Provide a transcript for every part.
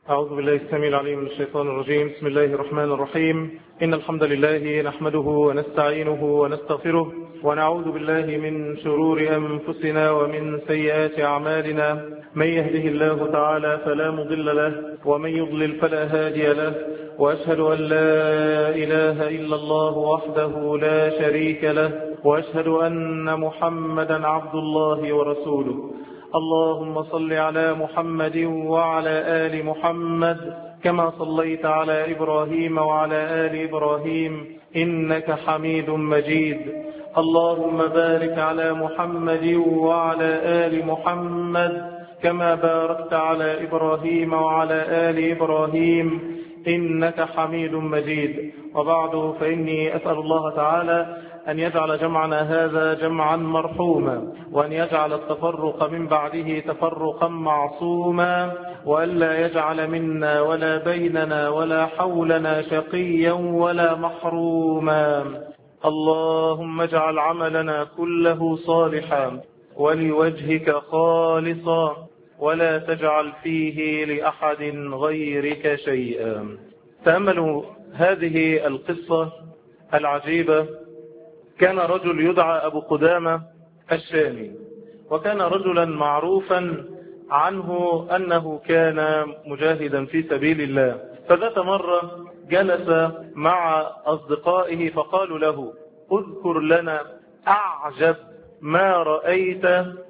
أعوذ بالله السميع العليم من الشيطان الرجيم. بسم الله الرحمن الرحيم. إن الحمد لله نحمده ونستعينه ونستغفره ونعوذ بالله من شرور أنفسنا ومن سيئات أعمالنا. من يهده الله تعالى فلا مضل له ومن يضلل فلا هادي له، وأشهد أن لا إله إلا الله وحده لا شريك له، وأشهد أن محمدا عبد الله ورسوله. اللهم صل على محمد وعلى آل محمد كما صليت على إبراهيم وعلى آل إبراهيم إنك حميد مجيد. اللهم بارك على محمد وعلى آل محمد كما باركت على إبراهيم وعلى آل إبراهيم إنك حميد مجيد. وبعد، فإني أسأل الله تعالى أن يجعل جمعنا هذا جمعا مرحوما، وأن يجعل التفرق من بعده تفرقا معصوما، وألا يجعل منا ولا بيننا ولا حولنا شقيا ولا محروما. اللهم اجعل عملنا كله صالحا ولوجهك خالصا، ولا تجعل فيه لأحد غيرك شيئا. تأملوا هذه القصة العجيبة. كان رجل يدعى أبو قدامة الشامي، وكان رجلا معروفا عنه أنه كان مجاهدا في سبيل الله. فذات مرة جلس مع أصدقائه فقالوا له: اذكر لنا أعجب ما رأيت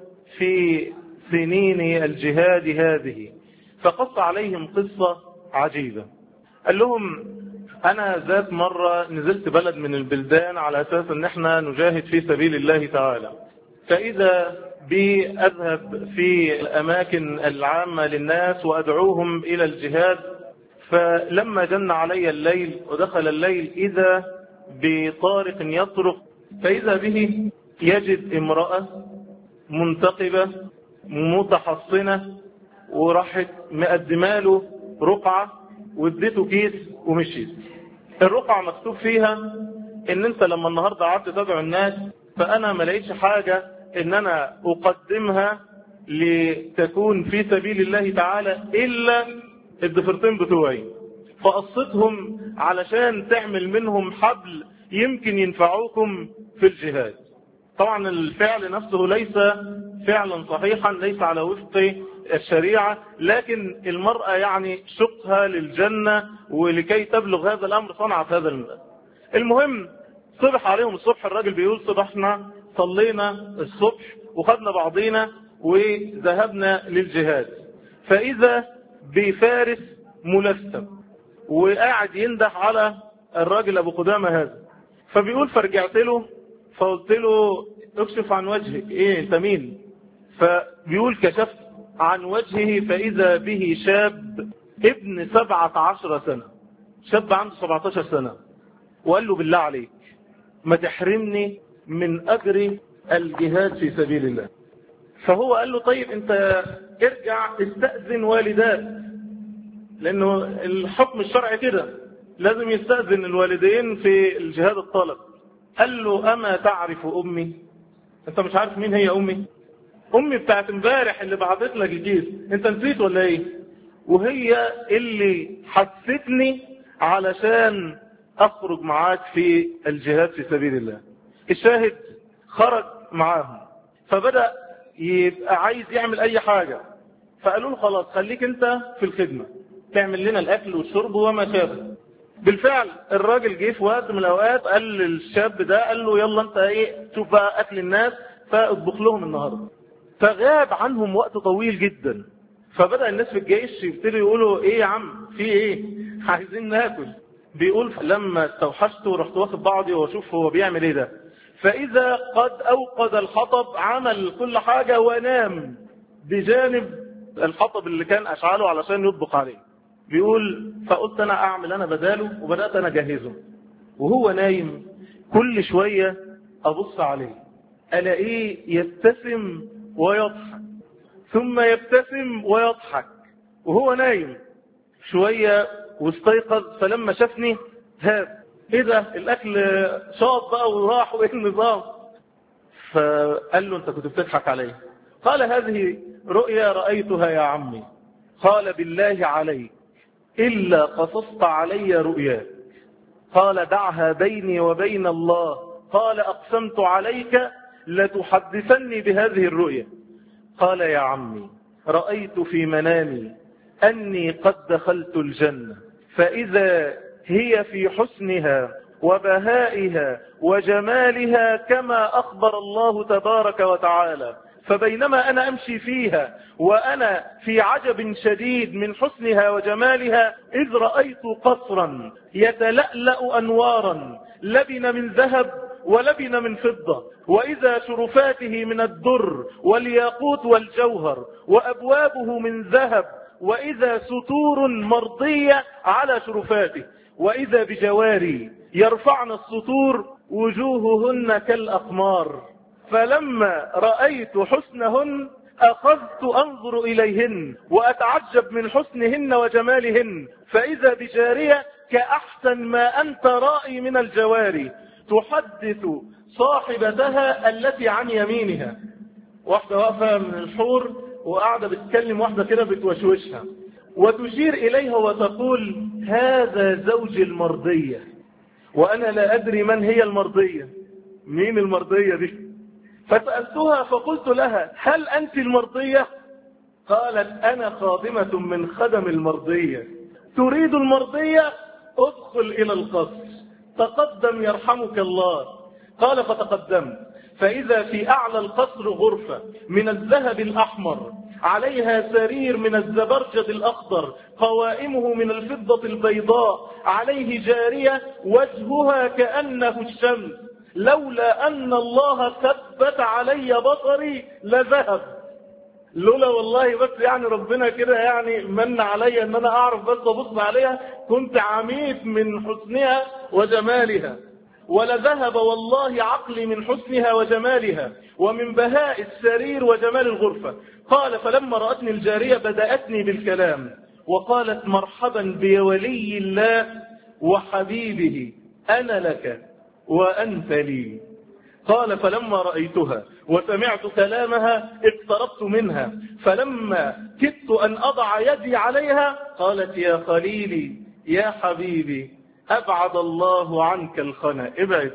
في سنين الجهاد هذه. فقص عليهم قصة عجيبة. قال لهم: أنا ذات مرة نزلت بلد من البلدان على أساس أن احنا نجاهد في سبيل الله تعالى، فإذا بي أذهب في الأماكن العامة للناس وأدعوهم إلى الجهاد. فلما جن علي الليل ودخل الليل إذا بطارق يطرق، فإذا به يجد امرأة منتقبة متحصنة، وراحت مقدماله رقعة واديته كيس ومشيت. الرقعة مكتوب فيها ان انت لما النهاردة قعدت تدعو الناس، فانا ما لقيتش حاجة ان انا اقدمها لتكون في سبيل الله تعالى الا الضفرتين بتوعي، فقصتهم علشان تعمل منهم حبل يمكن ينفعوكم في الجهاد. طبعا الفعل نفسه ليس فعلا صحيحا، ليس على وفق الشريعة، لكن المرأة يعني شقها للجنة، ولكي تبلغ هذا الأمر صنعت هذا المال. المهم صبح عليهم الصبح، الراجل بيقول: صبحنا صلينا الصبح وخدنا بعضينا وذهبنا للجهاد، فإذا بفارس ملثم وقاعد يندح على الراجل أبو قدامة هذا. فبيقول: فرجعت له فقلت له: اكشف عن وجهك، ايه انت مين؟ فبيقول: كشفت عن وجهه فإذا به شاب ابن 17 سنة، شاب عنده 17 سنة، وقال له: بالله عليك ما تحرمني من أجر الجهاد في سبيل الله. فهو قال له: طيب انت ارجع استأذن والداك، لأنه الحكم الشرعي كده لازم يستأذن الوالدين في الجهاد الطالب. قال له: أما تعرف أمي؟ انت مش عارف مين هي أمي؟ أمي بتاعت امبارح اللي بعثت لك الكيس، انت نسيت ولا ايه؟ وهي اللي حثتني علشان أخرج معاك في الجهاد في سبيل الله. الشاهد خرج معاهم، فبدأ يبقى عايز يعمل أي حاجة، فقالوا له: خلاص خليك انت في الخدمة، تعمل لنا الأكل والشرب وما شابه. بالفعل الراجل جه في وقت من الأوقات قال للشاب ده، قال له: يلا انت ايه، شوف بقى أكل الناس فاطبخ لهم النهاردة. فغاب عنهم وقت طويل جدا. فبدأ الناس في الجيش يبتدوا يقولوا: ايه يا عم، في ايه، عايزين ناكل. بيقول: لما استوحشت ورحت واخد بعضي واشوف هو بيعمل ايه ده، فإذا قد أوقد الحطب، عمل كل حاجة ونام بجانب الحطب اللي كان أشعله علشان يطبخ عليه. بيقول: فقلت أنا أعمل أنا بداله، وبدأت أنا أجهزه. وهو نايم كل شوية أبص عليه ألاقيه يبتسم ويضحك، ثم يبتسم ويضحك وهو نايم. شوية واستيقظ، فلما شافني هاب: ايه ده، الاكل شاط بقى وراح، وايه النظام؟ فقال له: انت كنت بتضحك عليه. قال: هذه رؤيا رأيتها يا عمي. قال: بالله عليك إلا قصصت علي رؤياك. قال دعها بيني وبين الله. قال أقسمت عليك لتحدثني بهذه الرؤيا. قال يا عمي رأيت في منامي أني قد دخلت الجنة، فإذا هي في حسنها وبهائها وجمالها كما أخبر الله تبارك وتعالى، فبينما أنا أمشي فيها وأنا في عجب شديد من حسنها وجمالها، إذ رأيت قصرا يتلألأ أنوارا لبن من ذهب ولبن من فضة، وإذا شرفاته من الدر والياقوت والجوهر، وأبوابه من ذهب، وإذا ستور مرضية على شرفاته، وإذا بجواري يرفعن السطور وجوههن كالأقمار. فلما رأيت حسنهن أخذت أنظر إليهن وأتعجب من حسنهن وجمالهن، فإذا بجارية كأحسن ما أنت رائي من الجواري، تحدث صاحبتها التي عن يمينها. واحدة واقفة من الحور وقاعدة بتكلم واحدة كده بتوشوشها، وتشير إليها وتقول هذا زوج المرضية، وأنا لا أدري من هي المرضية. مين المرضية دي؟ فسألتها فقلت لها هل أنت المرضية؟ قالت أنا خادمة من خدم المرضية. تريد المرضية؟ ادخل إلى القصر، تقدم يرحمك الله. قال فتقدمت، فإذا في أعلى القصر غرفة من الذهب الأحمر، عليها سرير من الزبرجد الأخضر، قوائمه من الفضة البيضاء، عليه جارية وجهها كأنه الشمس، لولا أن الله ثبت علي بصري لذهب. لولا والله بس يعني ربنا كده يعني من علي أن أنا أعرف بس أبص عليها كنت عميت من حسنها وجمالها، ولذهب والله عقلي من حسنها وجمالها ومن بهاء السرير وجمال الغرفة. قال فلما رأتني الجارية بدأتني بالكلام وقالت مرحبا بولي الله وحبيبه، أنا لك وأنت لي. قال فلما رأيتها وسمعت كلامها اقتربت منها، فلما كدت أن أضع يدي عليها قالت يا خليلي يا حبيبي أبعد الله عنك الخنا، ابعد،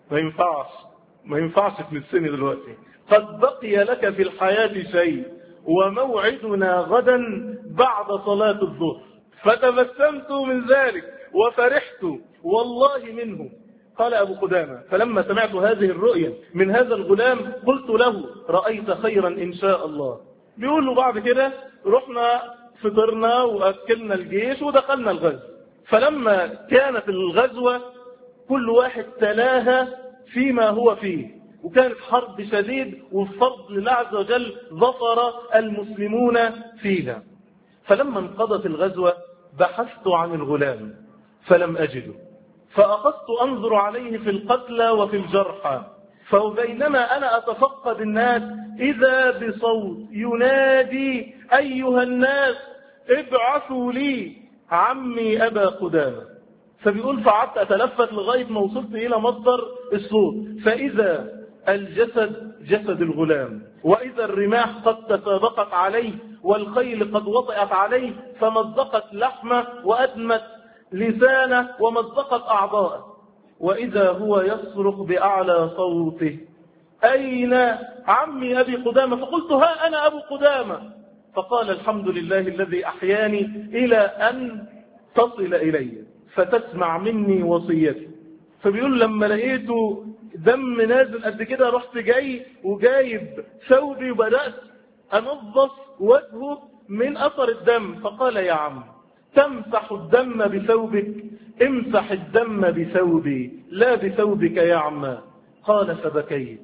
ما ينفعش تمسني دلوقتي، قد بقي لك في الحياة شيء وموعدنا غدا بعد صلاة الظهر. فتبسمت من ذلك وفرحت والله منه. قال أبو قدامة فلما سمعت هذه الرؤيا من هذا الغلام قلت له رأيت خيرا إن شاء الله. بيقول له بعد كده رحنا فطرنا وأكلنا الجيش ودخلنا الغزو. فلما كانت الغزوة كل واحد تلاها فيما هو فيه، وكانت حرب شديد وبفضل الله عز وجل ظفر المسلمون فيها. فلما انقضت الغزوة بحثت عن الغلام فلم أجده، فأخذت أنظر عليه في القتلى وفي الجرحى، فبينما أنا أتفقد الناس إذا بصوت ينادي أيها الناس ابعثوا لي عمي أبا قدامة. فبيقول فعدت أتلفت لغاية ما وصلت إلى مصدر الصوت، فإذا الجسد جسد الغلام، وإذا الرماح قد تسابقت عليه والخيل قد وطئت عليه، فمزقت لحمه وأدمت لسانه ومزقت أعضاءه، وإذا هو يصرخ بأعلى صوته أين عمي أبي قدامة؟ فقلت ها أنا أبو قدامة. فقال الحمد لله الذي أحياني إلى أن تصل إلي فتسمع مني وصيتي. فبيقول لما لقيته دم نازل قد كده رحت جاي وجايب ثوبي وبدأت أنظف وجهه من أثر الدم. فقال يا عم تمسح الدم بثوبك؟ امسح الدم بثوبي لا بثوبك يا عم. قال فبكيت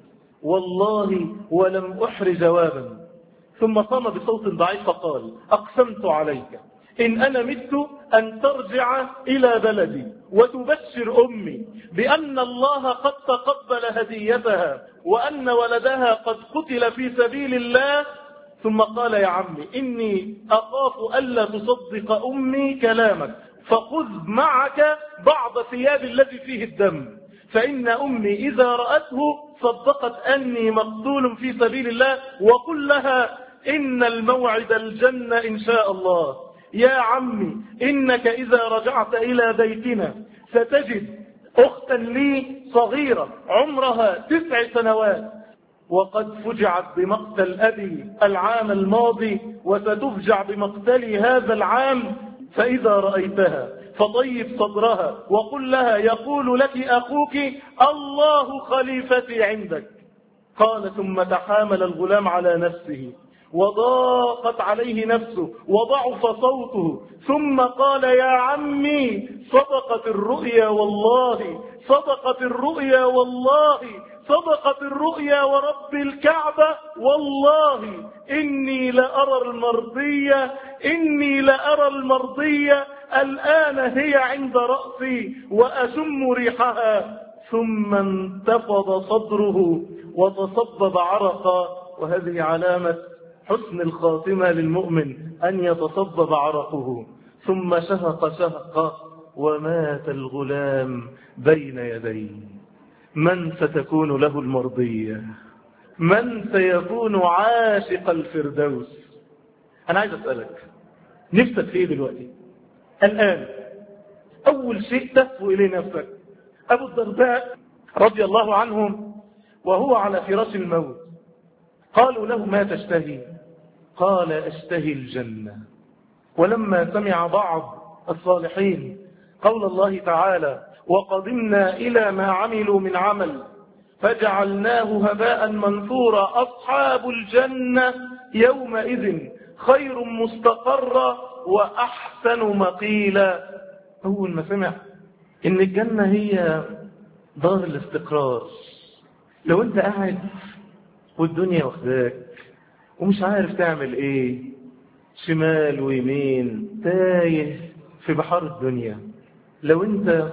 والله ولم أحر جوابا، ثم قام بصوت ضعيف فقال أقسمت عليك إن أنا مت أن ترجع إلى بلدي وتبشر أمي بأن الله قد تقبل هديتها وأن ولدها قد قتل في سبيل الله. ثم قال يا عمي إني أخاف ألا تصدق أمي كلامك، فخذ معك بعض ثياب الذي فيه الدم، فإن أمي إذا رأته صدقت أني مقتول في سبيل الله، وقل لها إن الموعد الجنة إن شاء الله. يا عمي إنك إذا رجعت إلى بيتنا ستجد أختا لي صغيرة عمرها 9 سنوات وقد فجعت بمقتل أبي العام الماضي وستفجع بمقتلي هذا العام، فإذا رأيتها فطيب صدرها وقل لها يقول لك أخوك الله خليفتي عندك. قال ثم تحامل الغلام على نفسه وضاقت عليه نفسه وضعف صوته، ثم قال يا عمي صدقت الرؤيا والله، صدقت الرؤيا والله، صدقت الرؤيا ورب الكعبة والله إني لأرى المرضية، إني لأرى المرضية الآن هي عند رأسي وأشم ريحها. ثم انتفض صدره وتصبب عرقا، وهذه علامة حسن الخاتمة للمؤمن أن يتصبب عرقه. ثم شهق شهقا ومات الغلام بين يديه. من ستكون له المرضية؟ من سيكون عاشق الفردوس؟ أنا عايز أسألك نفسك في إيه دلوقتي الآن؟ أول شيء تسفو إليه نفسك. أبو الدرداء رضي الله عنه وهو على فراش الموت قالوا له ما تشتهي؟ قال أشتهي الجنة. ولما سمع بعض الصالحين قول الله تعالى وقدمنا إلى ما عملوا من عمل فجعلناه هباء منثورا أصحاب الجنة يومئذ خير مستقرا وأحسن مقيلا. أول ما سمع إن الجنة هي دار الاستقرار، لو أنت قاعد والدنيا واخداك ومش عارف تعمل إيه، شمال ويمين تايه في بحر الدنيا، لو أنت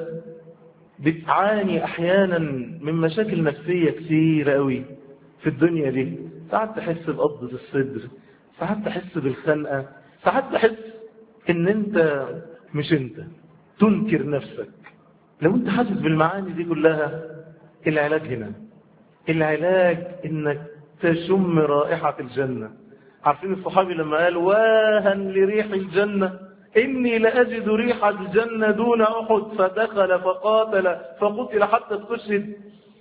بتعاني أحيانا من مشاكل نفسية كثيرة قوي في الدنيا دي، ساعات تحس بقبضة الصدر، ساعات تحس بالخنقة، ساعات تحس إن أنت مش أنت، تنكر نفسك. لو أنت حاسس بالمعاني دي كلها، العلاج هنا، العلاج إنك تشم رائحة الجنة. عارفين الصحابي لما قال واها لريح الجنة إني لأجد ريح الجنة دون أحد، فدخل فقاتل فقتل حتى استشهد.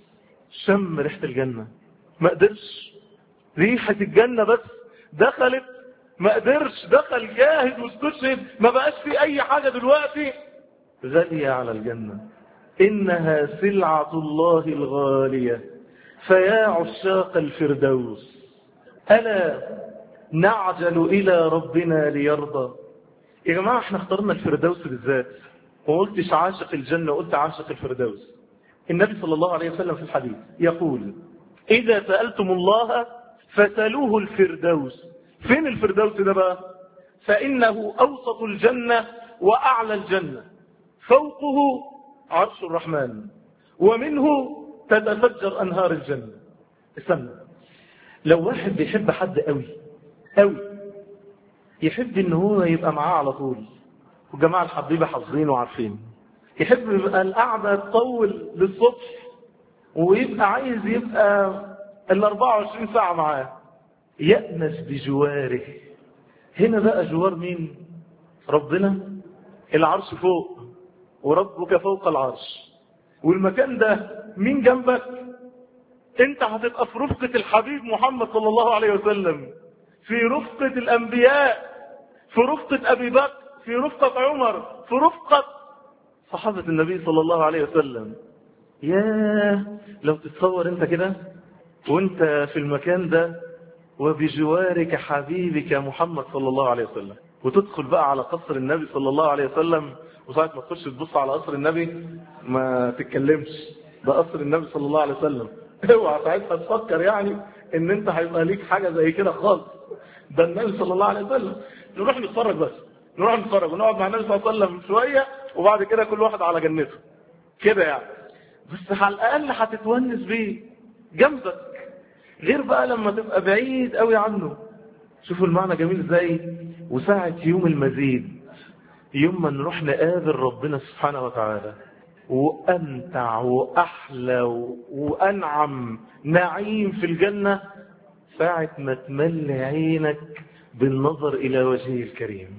شم ريحة الجنة، ما قدرش، ريحة الجنة بس دخلت، ما قدرش، دخل جاهد واستشهد، ما بقاش في أي حاجة دلوقتي غالية على الجنة. إنها سلعة الله الغالية، فيا عشاق الفردوس ألا نعجل إلى ربنا ليرضى. يا جماعة احنا اخترنا الفردوس بالذات، وقلتش عاشق الجنة، قلت عاشق الفردوس. النبي صلى الله عليه وسلم في الحديث يقول إذا سألتم الله فسألوه الفردوس. فين الفردوس ده بقى؟ فإنه أوسط الجنة وأعلى الجنة، فوقه عرش الرحمن ومنه تتفجر أنهار الجنة. استنى، لو واحد بيحب حد قوي قوي، يحب ان هو يبقى معاه على طول، والجماعة الحبيبة حافظين وعارفين، يحب يبقى القعدة تطول للصبح ويبقى عايز يبقى 24 ساعة معاه، يأنس بجواره. هنا بقى جوار مين؟ ربنا. العرش فوق وربك فوق العرش، والمكان ده مين جنبك؟ انت هتبقى في رفقة الحبيب محمد صلى الله عليه وسلم، في رفقة الأنبياء، في رفقة أبي بكر، في رفقة عمر، في رفقة صحابة النبي صلى الله عليه وسلم. ياه لو تتصور انت كده وانت في المكان ده وبجوارك حبيبك محمد صلى الله عليه وسلم، وتدخل بقى على قصر النبي صلى الله عليه وسلم، وساعة ما تخش تبص على قصر النبي ما تتكلمش، ده قصر النبي صلى الله عليه وسلم. اوعى ساعتها تفكر يعني ان انت هيبقى ليك حاجة زي كده خالص، ده النبي صلى الله عليه وسلم. نروح نتفرج بس، نروح نتفرج ونقعد مع النبي صلى الله عليه وسلم شوية، وبعد كده كل واحد على جنته كده يعني، بس على الأقل هتتونس بيه جنبك، غير بقى لما تبقى بعيد قوي عنه. شوفوا المعنى جميل ازاي. وساعة يوم المزيد، يوم ما نروح نقابل ربنا سبحانه وتعالى، وأمتع وأحلى وأنعم نعيم في الجنة، ساعة ما تملي عينك بالنظر إلى وجهه الكريم،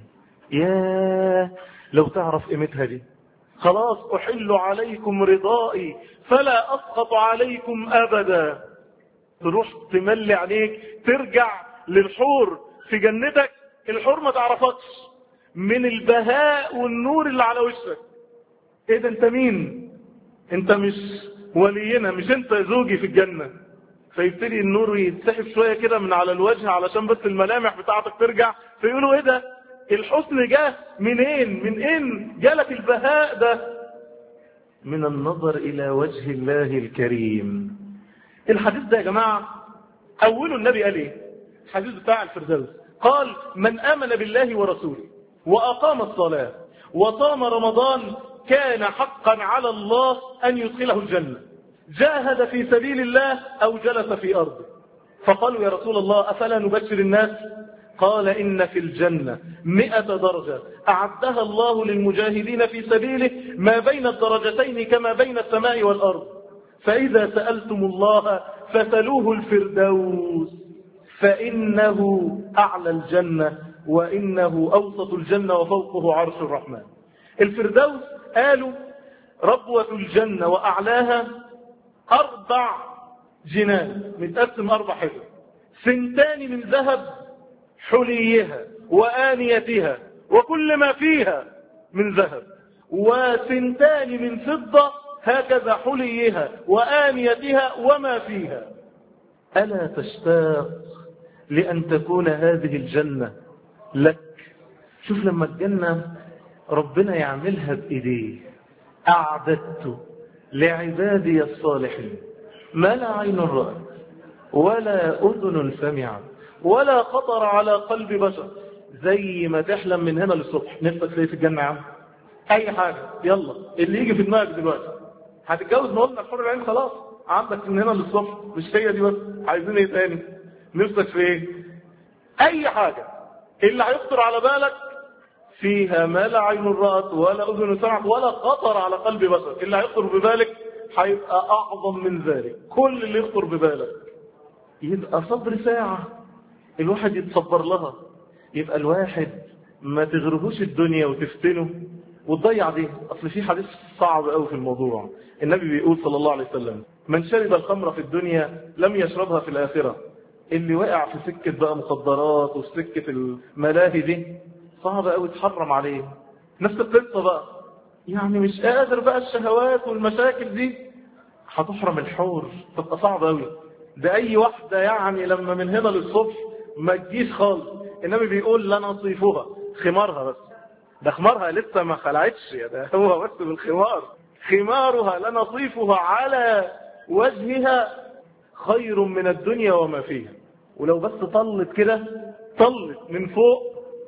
يا لو تعرف قيمتها دي. خلاص أحل عليكم رضائي فلا أسقط عليكم أبدا. تروح تملي عليك، ترجع للحور في جنتك، الحور ما تعرفكش من البهاء والنور اللي على وشك. ايه ده؟ انت مين؟ انت مش ولينا، مش انت زوجي في الجنة. فيبتدي النور يتسحب شوية كده من على الوجه علشان بس الملامح بتاعتك ترجع، فيقولوا ايه ده؟ الحسن جه منين؟ من اين جالك البهاء ده؟ من النظر الى وجه الله الكريم. الحديث ده يا جماعة اوله النبي قال ايه؟ الحديث بتاع الفردوس، قال من آمن بالله ورسوله وأقام الصلاة وصام رمضان كان حقا على الله أن يدخله الجنة، جاهد في سبيل الله أو جلس في أرضه. فقالوا يا رسول الله أفلا نبشر الناس؟ قال إن في الجنة 100 درجة أعدها الله للمجاهدين في سبيله ما بين الدرجتين كما بين السماء والأرض، فإذا سألتم الله فسلوه الفردوس فإنه أعلى الجنة وإنه أوسط الجنة وفوقه عرش الرحمن. الفردوس قالوا ربوة الجنة وأعلاها 4 جنان متقسم 4 حجر، 2 من ذهب حليها وآنيتها وكل ما فيها من ذهب، و2 من فضة هكذا حليها وآنيتها وما فيها. ألا تشتاق لأن تكون هذه الجنة لك؟ شوف لما الجنة ربنا يعملها بإيديه، أعددت لعبادي الصالحين ما لا عين رأت ولا أذن سمعت ولا خطر على قلب بشر. زي ما تحلم من هنا للصبح. نفسك ليه في الجنة يا عم؟ أي حاجة، يلا اللي يجي في دماغك دلوقتي. هتتجوز؟ ما قلنا الحر العين خلاص عندك من هنا للصبح، مش هي دي بس، عايزين ايه تاني؟ نفسك في ايه؟ اي حاجة اللي هيخطر على بالك فيها ما لا عين رأت ولا اذن سمعت ولا خطر على قلب بشر. اللي هيخطر ببالك هيبقى اعظم من ذلك. كل اللي يخطر ببالك يبقى صبر ساعة الواحد يتصبر لها. يبقى الواحد ما تغربوش الدنيا وتفتنه وتضيع دي. اصل في حديث صعب قوي في الموضوع. النبي بيقول صلى الله عليه وسلم من شرب الخمر في الدنيا لم يشربها في الآخرة. اللي وقع في سكة بقى مخدرات وفي سكة الملاهي دي صعب قوي تحرم عليه. نفس القصة بقى، يعني مش قادر بقى الشهوات والمشاكل دي، هتحرم الحور، تبقى صعب قوي. ده اي واحدة يعني لما من هنا للصبح ما تجيش خالص. النبي بيقول لا نصيفها، خمارها بس، ده خمارها لسه ما خلعتش، ده هو بس بالخمار. خمارها لنصيفها على وجهها خير من الدنيا وما فيها. ولو بس طلت كده، طلت من فوق،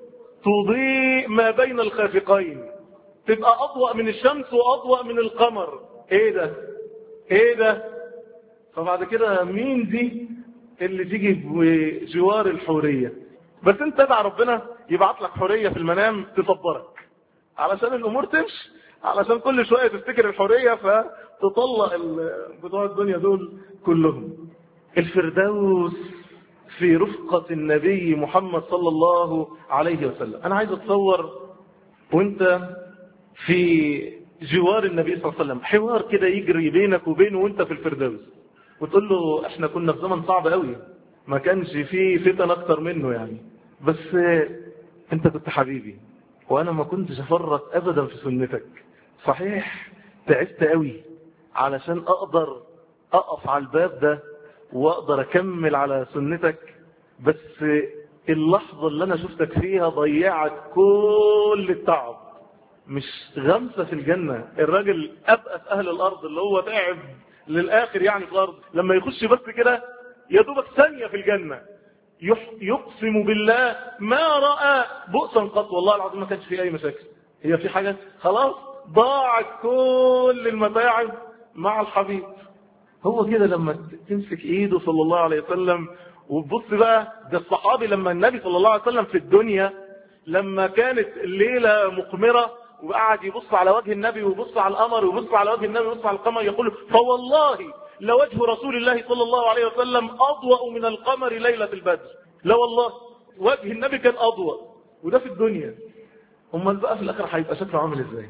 تضيء ما بين الخافقين، تبقى أضوأ من الشمس وأضوأ من القمر. ايه ده؟ ايه ده؟ فبعد كده مين دي اللي تيجي بجوار الحورية؟ بس انت ادعى ربنا يبعت لك حورية في المنام تصبرك علشان الامور تمشي، علشان كل شوية تفتكر الحورية فتطلق بتوع الدنيا دول كلهم. الفردوس في رفقة النبي محمد صلى الله عليه وسلم. انا عايز اتصور وانت في جوار النبي صلى الله عليه وسلم، حوار كده يجري بينك وبينه وانت في الفردوس، وتقول له احنا كنا في زمن صعب قوي ما كانش فيه فتن اكتر منه يعني، بس انت كنت حبيبي وانا ما كنتش افرط ابدا في سنتك. صحيح تعبت قوي علشان اقدر اقف على الباب ده واقدر اكمل على سنتك، بس اللحظة اللي انا شفتك فيها ضيعت كل التعب. مش غمسة في الجنة. الراجل ابأس اهل الارض اللي هو تعب للاخر يعني في الارض، لما يخش بس كده يا دوبك ثانية في الجنة يقسم بالله ما رأى بؤسا قط. والله العظيم ما كانش فيه اي مشاكل. هي في حاجة؟ خلاص ضاعت كل المتاعب مع الحبيب. هو كده لما تمسك ايده صلى الله عليه وسلم وتبص بقى، ده الصحابي لما النبي صلى الله عليه وسلم في الدنيا لما كانت الليلة مقمرة وقعد يبص على وجه النبي ويبص على القمر ويبص على وجه النبي ويبص على القمر، يقول فوالله لوجه رسول الله صلى الله عليه وسلم أضوأ من القمر ليلة البدر. لا والله وجه النبي كان أضوأ، وده في الدنيا. امال بقى في الاخر هيبقى شكله عامل ازاي؟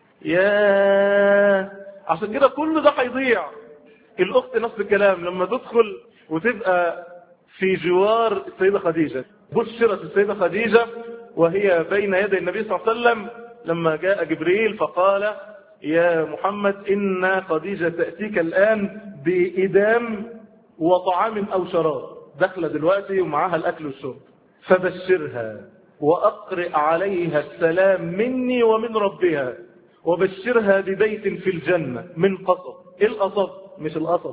عشان كده كل ده هيضيع. الاخت نفس الكلام لما تدخل وتبقى في جوار السيدة خديجة. بشرت السيدة خديجة وهي بين يدي النبي صلى الله عليه وسلم لما جاء جبريل فقال يا محمد إن خديجة تأتيك الآن بإدام وطعام أو شراب، داخلة دلوقتي ومعاها الأكل والشرب، فبشرها وأقرئ عليها السلام مني ومن ربها، وبشرها ببيت في الجنة من قصب. إيه القصب؟ مش القصب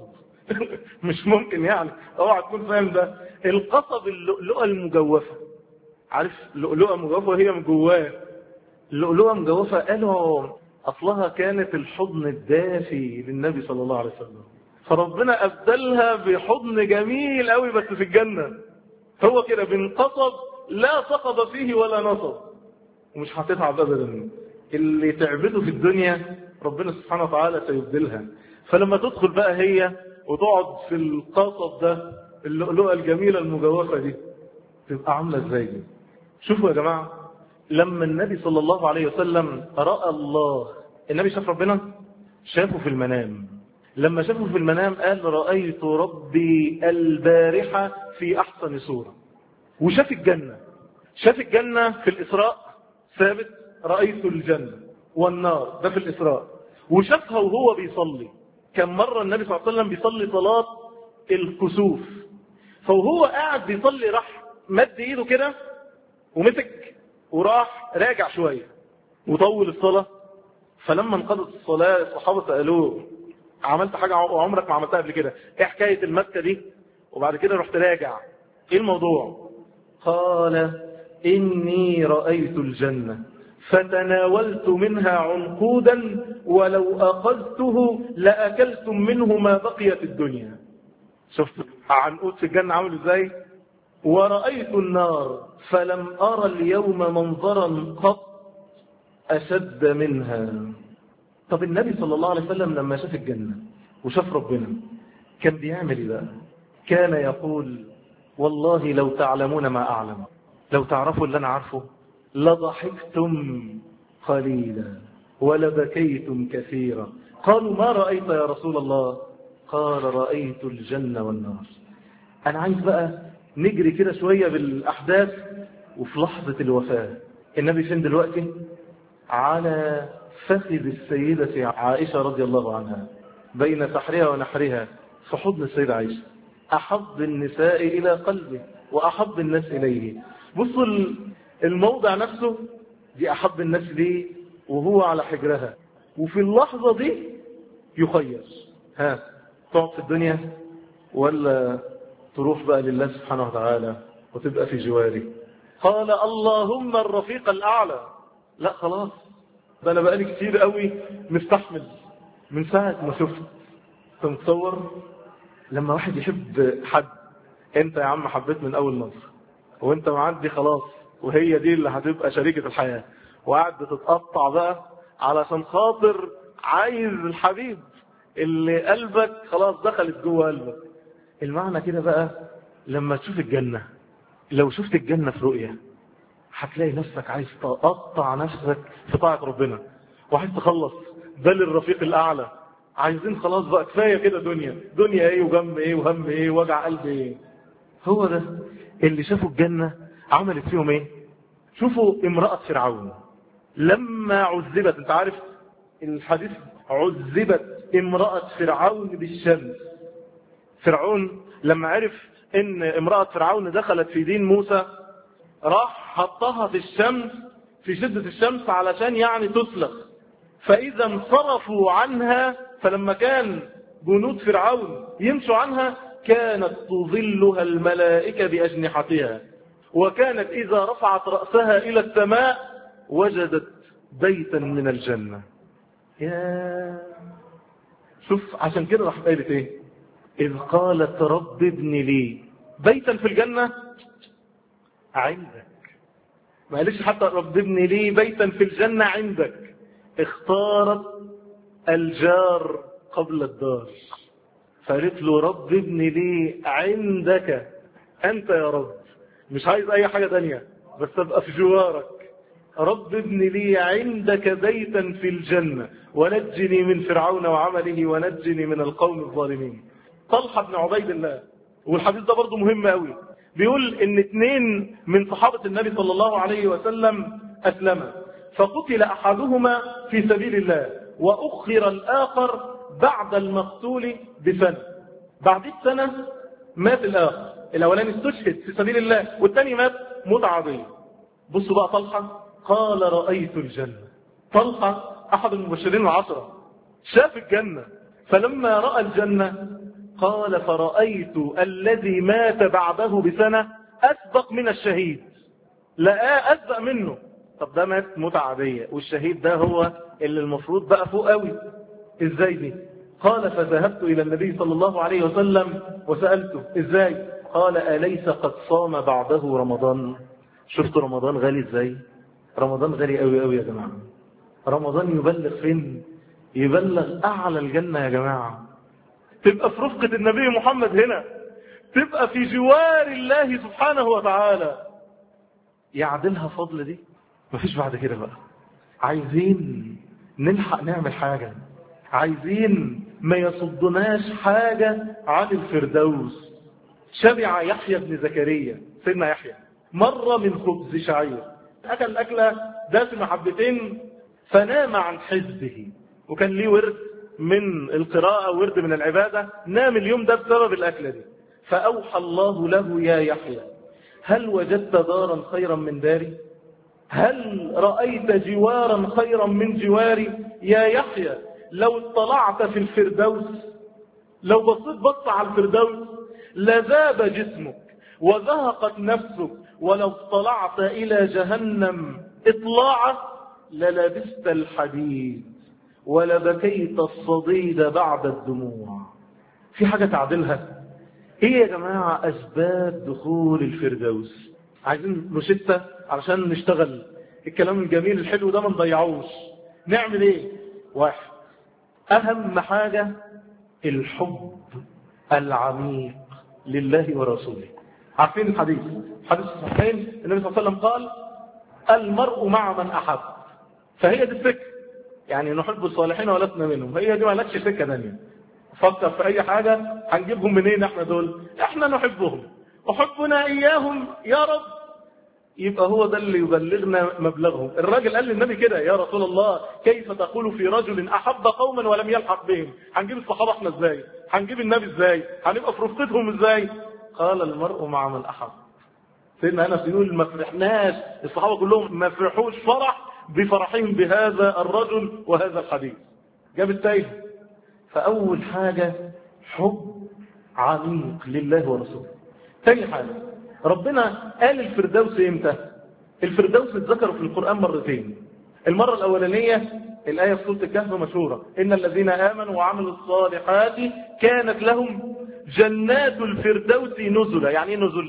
مش ممكن يعني، اوعى تكون فاهم ده. القصب اللؤلؤة المجوفة، عارف اللؤلؤة مجوفة هي من جواه. اللؤلؤة مجوفة قالوا أصلها كانت الحضن الدافي للنبي صلى الله عليه وسلم، فربنا أبدلها بحضن جميل قوي بس في الجنة. هو كده بن قصب لا صقب فيه ولا نصب، ومش هتتعب أبدا. اللي تعبته في الدنيا ربنا سبحانه وتعالى سيبدلها. فلما تدخل بقى هي وتقعد في القصب ده، اللؤلؤة الجميلة المجوفة دي، تبقى عاملة ازاي دي؟ شوفوا يا جماعة، لما النبي صلى الله عليه وسلم رأى الله، النبي شاف ربنا، شافه في المنام. لما شافه في المنام قال رأيت ربي البارحة في أحسن صورة. وشاف الجنة، شاف الجنة في الإسراء ثابت، رأيت الجنة والنار، ده في الإسراء. وشافها وهو بيصلي. كم مرة النبي صلى الله عليه وسلم بيصلي صلاة الكسوف، فوهو قاعد بيصلي راح مد ايده كده ومسك وراح راجع شوية وطول الصلاة. فلما انقضت الصلاة الصحابة سألوه عملت حاجة عمرك ما عملتها قبل كده، ايه حكاية المسكة دي؟ وبعد كده رحت راجع، ايه الموضوع؟ قال إني رأيت الجنة فتناولت منها عنقودا ولو أخذته لأكلتم منه ما بقي في الدنيا. شفت عنقود في الجنة عامل ازاي؟ ورأيت النار فلم أرى اليوم منظرا قط أشد منها. طب النبي صلى الله عليه وسلم لما شاف الجنة وشاف ربنا كان بيعمل ايه بقى؟ كان يقول والله لو تعلمون ما أعلم، لو تعرفوا اللي أنا عارفه لضحكتم قليلا ولبكيتم كثيرا. قالوا ما رأيت يا رسول الله؟ قال رأيت الجنة والنار. أنا عايز بقى نجري كده شوية بالأحداث. وفي لحظة الوفاة النبي فين دلوقتي؟ على فخذ السيدة عائشة رضي الله عنها، بين سحرها ونحرها، في حضن السيدة عائشة، أحب النساء إلى قلبه وأحب الناس إليه. بصوا الموضع نفسه، دي أحب الناس ليه وهو على حجرها. وفي اللحظة دي يخير، ها تقعد في الدنيا ولا تروح بقى لله سبحانه وتعالى وتبقى في جواري؟ قال اللهم الرفيق الأعلى. لا خلاص، ده أنا بقالي كتير قوي مستحمل من ساعة ما شفت. تنتصور لما واحد يحب حد، انت يا عم حبيت من اول نظر وانت معدي خلاص، وهي دي اللي هتبقى شريكة الحياة، وقاعد بتتقطع بقى علشان خاطر عايز الحبيب اللي قلبك خلاص دخلت جوه قلبك. المعنى كده بقى لما تشوف الجنة، لو شفت الجنة في رؤية هتلاقي نفسك عايز تقطع نفسك في طاعة ربنا، وعايز تخلص ده للرفيق الأعلى. عايزين خلاص بقى كفاية كده، دنيا ايه وغم ايه وهم ايه ووجع قلب ايه. هو ده اللي شافوا الجنة عملت فيهم ايه. شوفوا امرأة فرعون لما عذبت، انت عارف الحديث، عذبت امرأة فرعون بالشمس. فرعون لما عرف ان امرأة فرعون دخلت في دين موسى راح حطها في الشمس في شدة الشمس علشان يعني تسلخ، فإذا انصرفوا عنها، فلما كان جنود فرعون يمشوا عنها كانت تظلها الملائكة بأجنحتها، وكانت إذا رفعت رأسها إلى السماء وجدت بيتا من الجنة. يا شوف، عشان كده راح قالت ايه؟ إذ قالت رب ابن لي بيتا في الجنة عندك. ما قالش حتى رب ابن لي بيتا في الجنة عندك، اختارت الجار قبل الدار، فقالت له رب ابن لي عندك أنت يا رب، مش عايز أي حاجة تانية بس أبقى في جوارك. رب ابن لي عندك بيتا في الجنة ونجني من فرعون وعمله ونجني من القوم الظالمين. طلحة بن عبيد الله، والحديث ده برضو مهم قوي، بيقول ان 2 من صحابة النبي صلى الله عليه وسلم أسلما، فقتل أحدهما في سبيل الله وأخر الآخر بعد المقتول بسنة. بعد السنة مات الآخر، الأولاني استشهد في سبيل الله والثاني مات موت عادية. بصوا بقى طلحة قال رأيت الجنة. طلحة أحد المبشرين ال10 شاف الجنة، فلما رأى الجنة قال فرأيت الذي مات بعده بسنة أسبق من الشهيد، لقاه أسبق منه. طب ده مات موت عادية والشهيد ده هو اللي المفروض بقى فوق قوي، ازاي دي؟ قال فذهبت إلى النبي صلى الله عليه وسلم وسألته ازاي؟ قال أليس قد صام بعده رمضان؟ شفتوا رمضان غالي ازاي؟ رمضان غالي قوي قوي يا جماعة. رمضان يبلغ فين؟ يبلغ أعلى الجنة يا جماعة. تبقى في رفقة النبي محمد هنا، تبقى في جوار الله سبحانه وتعالى، يعدلها فضل دي؟ مفيش بعد كده بقى. عايزين نلحق نعمل حاجة، عايزين ما يصدناش حاجة عن الفردوس. شبع يحيى بن زكريا، سيدنا يحيى، مرة من خبز شعير، أكل أكلة دسمة حبتين فنام عن حزبه، وكان ليه ورد من القراءة ورد من العبادة، نام اليوم ده بسبب الأكلة دي. فأوحى الله له يا يحيى هل وجدت دارا خيرا من داري؟ هل رأيت جوارا خيرا من جواري؟ يا يحيى لو اطلعت في الفردوس، لو بصيت بص على الفردوس لذاب جسمك وذهقت نفسك، ولو اطلعت إلى جهنم اطلاعه للبست الحديد ولبكيت الصديد بعد الدموع. في حاجة تعدلها؟ ايه يا جماعة أسباب دخول الفردوس؟ عايزين روشتة علشان نشتغل الكلام الجميل الحلو ده ما نضيعوش. نعمل ايه؟ 1، أهم حاجة الحب العميق لله ورسوله. عارفين الحديث الصحيحين، النبي صلى الله عليه وسلم قال المرء مع من أحب. فهي دي الفكرة، يعني نحب الصالحين ولسنا منهم، هي دي ما لكش سكة ثانيه. فكر في أي حاجة، هنجيبهم منين احنا دول؟ احنا نحبهم وحبنا إياهم يا رب، يبقى هو ده اللي يبلغنا مبلغهم. الراجل قال للنبي كده يا رسول الله كيف تقول في رجل أحب قوما ولم يلحق بهم؟ هنجيب الصحابة احنا ازاي؟ هنجيب النبي ازاي؟ هنبقى في رفقتهم ازاي؟ قال المرء مع من أحب. سيدنا أنس يقول ما فرحناش، الصحابة كلهم ما فرحوش فرح بفرحهم بهذا الرجل وهذا الحديث. جاب التايه. فأول حاجة حب عميق لله ورسوله. ثاني حاجة ربنا قال الفردوس امتى؟ الفردوس اتذكروا في القرآن مرتين. المرة الأولانية الآية في سورة الكهف مشهورة، إن الذين آمنوا وعملوا الصالحات كانت لهم جنات الفردوس نزلا. يعني ايه نزل؟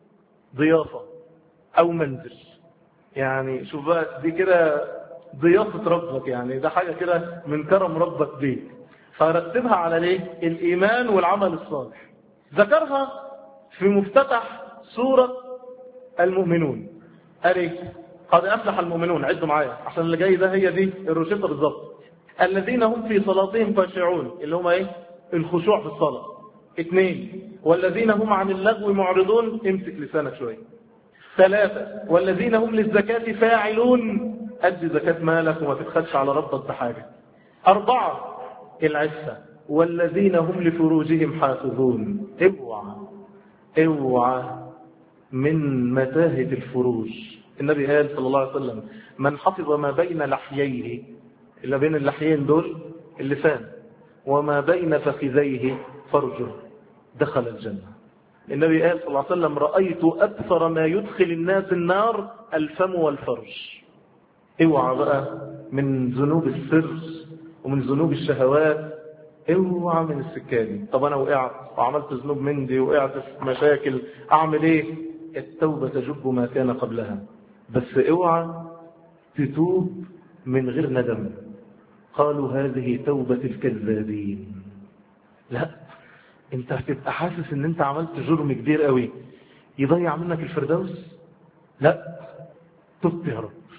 ضيافة أو منزل. يعني شوف بقى دي كده ضيافة ربك، يعني ده حاجة كده من كرم ربك بيك، فرتبها على ليه؟ الإيمان والعمل الصالح. ذكرها في مفتتح سورة المؤمنون، قال ايه؟ قد أفلح المؤمنون. عدوا معايا عشان اللي جاي ده هي دي الروشته بالظبط. الذين هم في صلاتهم خاشعون، اللي هم ايه؟ الخشوع في الصلاة. 2، والذين هم عن اللغو معرضون، امسك لسانك شوية. 3، والذين هم للزكاة فاعلون، أدي زكاة مالك وما تبخلش على ربك بحاجة. 4، العفة، والذين هم لفروجهم حافظون. اوعى من متاهة الفروج. النبي قال صلى الله عليه وسلم من حفظ ما بين لحييه، اللي بين اللحيين دول اللسان، وما بين فخذيه فرجه، دخل الجنة. النبي قال صلى الله عليه وسلم رأيت أكثر ما يدخل الناس النار الفم والفرج. اوعى بقى من ذنوب السر ومن ذنوب الشهوات، اوعى من السكاني. طب انا وقعت وعملت ذنوب من دي، وقعت في مشاكل، اعمل ايه؟ التوبة تجب ما كان قبلها، بس اوعى تتوب من غير ندم. قالوا هذه توبة الكذابين. لا، انت هتبقى حاسس ان انت عملت جرم كبير قوي يضيع منك الفردوس. لا، تبت يا رب،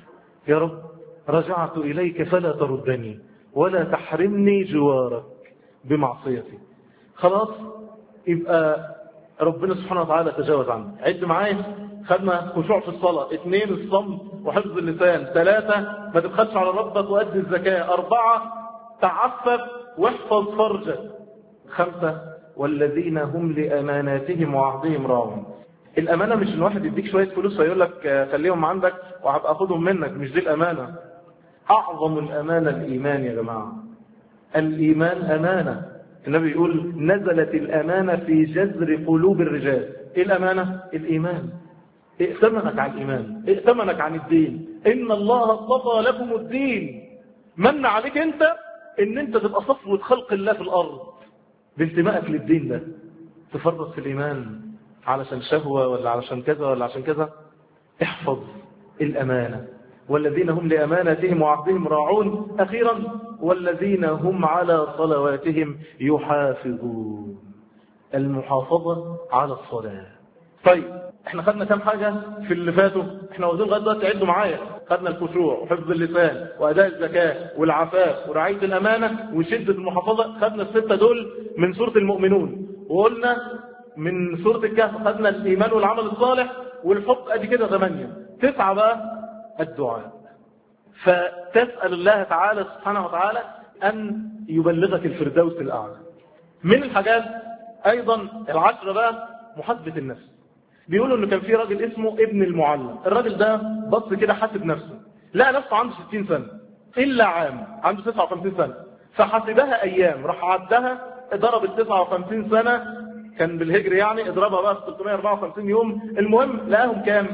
يا رب رجعت إليك فلا تردني ولا تحرمني جوارك بمعصيتي. خلاص يبقى ربنا سبحانه وتعالى تجاوز عنه. عد معايا، خدنا خشوع في الصلاة، 2 الصمت وحفظ اللسان، 3 ما تبخلش على ربك وأدي الزكاة، 4 تعفف واحفظ فرجك، 5 والذين هم لأماناتهم وعهدهم راعون. الأمانة مش إن واحد يديك شوية فلوس ويقول لك خليهم عندك وهبقى أخذهم منك، مش دي الأمانة. أعظم الأمانة الإيمان يا جماعة. الإيمان أمانة. النبي يقول نزلت الأمانة في جذر قلوب الرجال. إيه الأمانة؟ الإيمان. ائتمنك عن الإيمان، ائتمنك عن الدين. إن الله اصطفى لكم الدين، من عليك أنت إن أنت تبقى صفوة خلق الله في الأرض بانتمائك للدين ده. تفرط في الإيمان علشان شهوة ولا علشان كذا ولا عشان كذا. احفظ الأمانة. والذين هم لأماناتهم وعهدهم راعون. أخيرا والذين هم على صلواتهم يحافظون. المحافظة على الصلاة. طيب احنا خدنا كام حاجة في اللي فاتوا؟ احنا واخدين لغايه دلوقتي، عدوا معايا. خدنا الخشوع وحفظ اللسان وأداء الزكاة والعفاف ورعاية الأمانة وشدة المحافظة. خدنا ال6 دول من سورة المؤمنون. وقلنا من سورة الكهف خدنا الإيمان والعمل الصالح والحب. ادي كده 8. 9 بقى الدعاء. فتسأل الله تعالى سبحانه وتعالى أن يبلغك الفردوس الأعلى. من الحاجات أيضا 10 بقى محاسبة النفس. بيقولوا إنه كان في راجل اسمه ابن المعلم. الراجل ده بص كده حاسب نفسه، لقى نفسه عنده 60 سنة إلا عام، عنده 59 سنة. فحسبها أيام، راح عدها ضرب ال 59 سنة، كان بالهجر يعني، اضربها بقى في 354 يوم. المهم لقاهم كام؟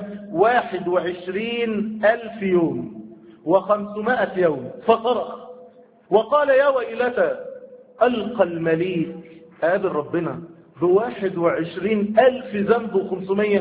21,000 يوم و500 يوم. فصرخ وقال يا ويلتى ألقى المليك قابل ربنا ب21,000 ذنب و500.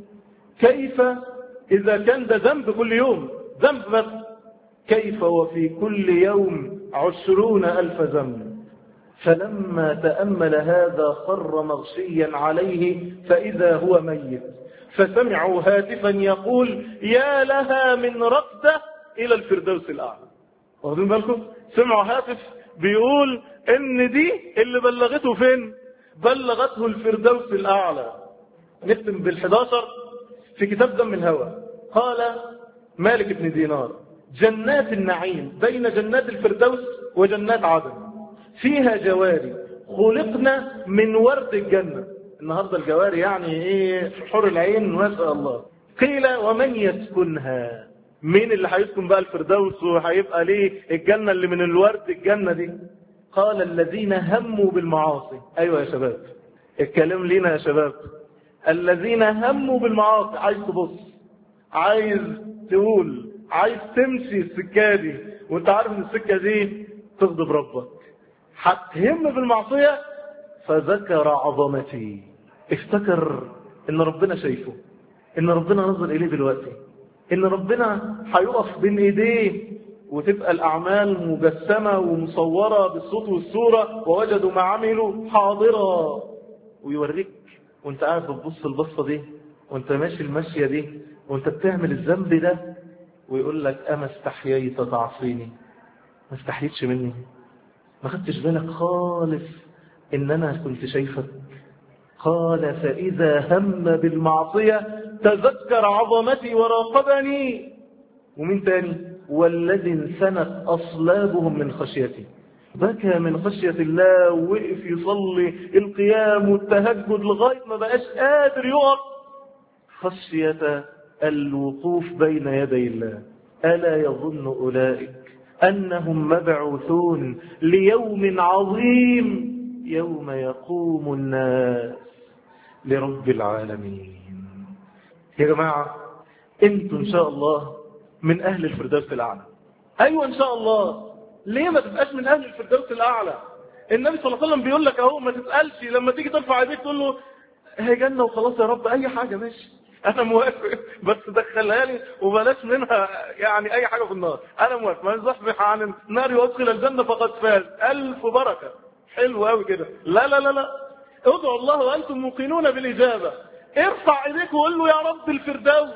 كيف إذا كان ده ذنب كل يوم، ذنب بس، كيف وفي كل يوم 20,000 ذنب. فلما تأمل هذا خر مغشيا عليه فإذا هو ميت. فسمعوا هاتفا يقول يا لها من رقدة إلى الفردوس الأعلى. واخدين بالكم؟ سمعوا هاتف بيقول إن دي اللي بلغته فين؟ بلغته الفردوس الأعلى. نختم بال11 في كتاب دم الهوى. قال مالك بن دينار جنات النعيم بين جنات الفردوس وجنات عدن فيها جواري خلقنا من ورد الجنة. النهاردة الجواري يعني ايه؟ حور العين ما شاء الله. قيل ومن يسكنها؟ مين اللي هيسكن بقى الفردوس وهيبقى ليه الجنة اللي من الورد الجنة دي؟ قال الذين هموا بالمعاصي. ايوه يا شباب الكلام لينا يا شباب. الذين هموا بالمعاصي. عايز تبص، عايز تقول، عايز تمشي السكة دي وانت عارف ان السكة دي تغضب ربك، هتهم بالمعصية. فذكر عظمتي، افتكر ان ربنا شايفه، ان ربنا نظر اليه دلوقتي، ان ربنا هيقف بين ايديه وتبقى الاعمال مجسمة ومصورة بالصوت والصورة ووجدوا ما عملوا حاضرة. ويوريك وانت قاعد بتبص البصة دي وانت ماشي المشية دي وانت بتعمل الذنب ده، ويقول لك اما استحييت تعصيني؟ ما استحيتش مني؟ ما خدتش بالك خالص ان انا كنت شايفك؟ قال فاذا هم بالمعصية تذكر عظمتي وراقبني. ومن تاني والذي انثنت اصلابهم من خشيتي. بكى من خشية الله ووقف يصلي القيام والتهجد لغاية ما بقاش قادر يقف خشية الوقوف بين يدي الله. ألا يظن أولئك أنهم مبعوثون ليوم عظيم يوم يقوم الناس لرب العالمين. يا جماعة انتم إن شاء الله من أهل الفردوس الأعلى. أيوة إن شاء الله. ليه ما تبقاش من أهل الفردوس الأعلى؟ النبي صلى الله عليه وسلم بيقول لك أهو ما تسألش لما تيجي ترفع يديك تقول له هي جنة وخلاص يا رب، أي حاجة ماشي أنا موافق، بس دخلها لي وبلاش منها يعني أي حاجة في النار. أنا موافق، من زحزح عن النار وادخل الجنة فقد فاز. ألف بركة، حلو قوي كده. لا لا لا لا، ادعوا الله وأنتم موقنون بالإجابة. ارفع إيديك وقول له يا رب الفردوس،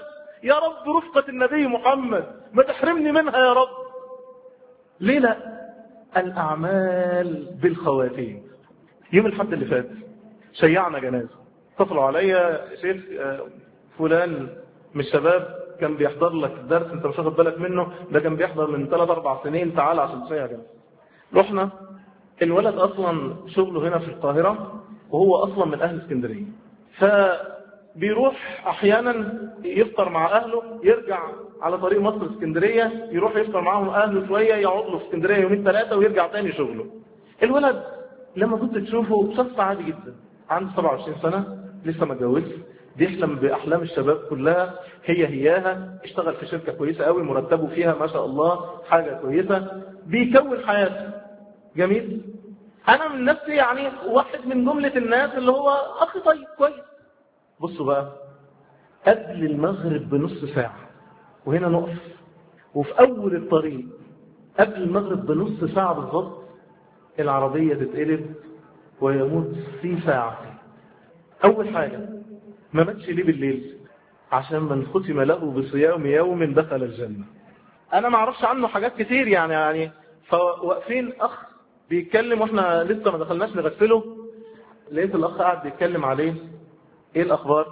يا رب رفقة النبي محمد ما تحرمني منها يا رب. ليه لا؟ الأعمال بالخواتيم. يوم الحد اللي فات شيعنا جنازة، اتصلوا عليا شيخ فلان من الشباب كان بيحضر لك درس انت مش واخد بالك منه، ده كان بيحضر من 3-4 سنين، تعال عشان تشيع جنازة. رحنا، الولد اصلا شغله هنا في القاهرة وهو اصلا من اهل اسكندرية، فبيروح احيانا يفطر مع اهله، يرجع على طريق مصر اسكندرية، يروح يفطر معاهم اهله شوية، يقعد له في اسكندرية 2-3 ويرجع تاني شغله. الولد لما كنت تشوفه شخص عادي جدا، عنده 27 سنة، لسه ما اتجوزش، بيحلم بأحلام الشباب كلها، هياها، اشتغل في شركة كويسة قوي، مرتبه فيها ما شاء الله حاجة كويسة، بيكون حياته. جميل. أنا من نفسي يعني واحد من جملة الناس اللي هو أخي طيب كويس. بصوا بقى، قبل المغرب بنص ساعة، وهنا نقف، وفي أول الطريق قبل المغرب بنص ساعة بالضبط العربية تتقلب ويموت في ساعة. أول حاجة، ما ماتش ليه بالليل؟ عشان من ختم له بصيام يوم دخل الجنة. أنا ما أعرفش عنه حاجات كتير يعني فواقفين أخ بيتكلم وإحنا لسه ما دخلناش نغسله، لقيت الأخ قاعد بيتكلم عليه. إيه الأخبار؟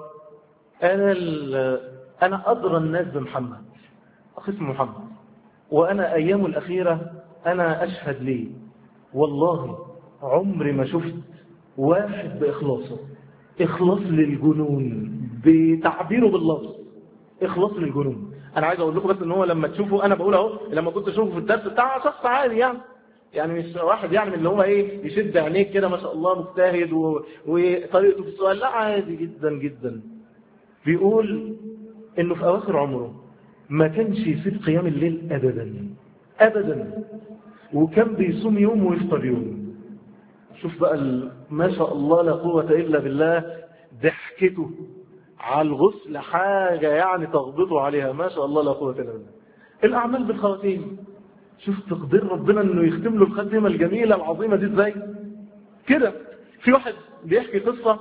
أنا أدرى الناس بمحمد، أخ اسمه محمد، وأنا أيامه الأخيرة أنا أشهد ليه، والله عمري ما شفت واحد بإخلاصه، إخلاص للجنون بتعبيره باللفظ، إخلاص للجنون. أنا عايز أقول لكم بس إن هو لما تشوفه، أنا بقول أهو لما كنت أشوفه في الدرس بتاعه شخص عادي يعني مش واحد يعني من اللي هو إيه يشد عينيك كده ما شاء الله مجتهد وطريقته في السؤال، لا عادي جدا جدا. بيقول إنه في أواخر عمره ما كانش يسيب قيام الليل أبدا أبدا، وكان بيصوم يوم ويفطر يوم. شوف بقى ما شاء الله لا قوة إلا بالله، ضحكته على الغسل حاجة يعني تغبطه عليها، ما شاء الله لا قوة إلا بالله. الأعمال بالخواتيم، شوف تقدير ربنا إنه يختم له الخاتمة الجميلة العظيمة دي إزاي كده. في واحد بيحكي قصة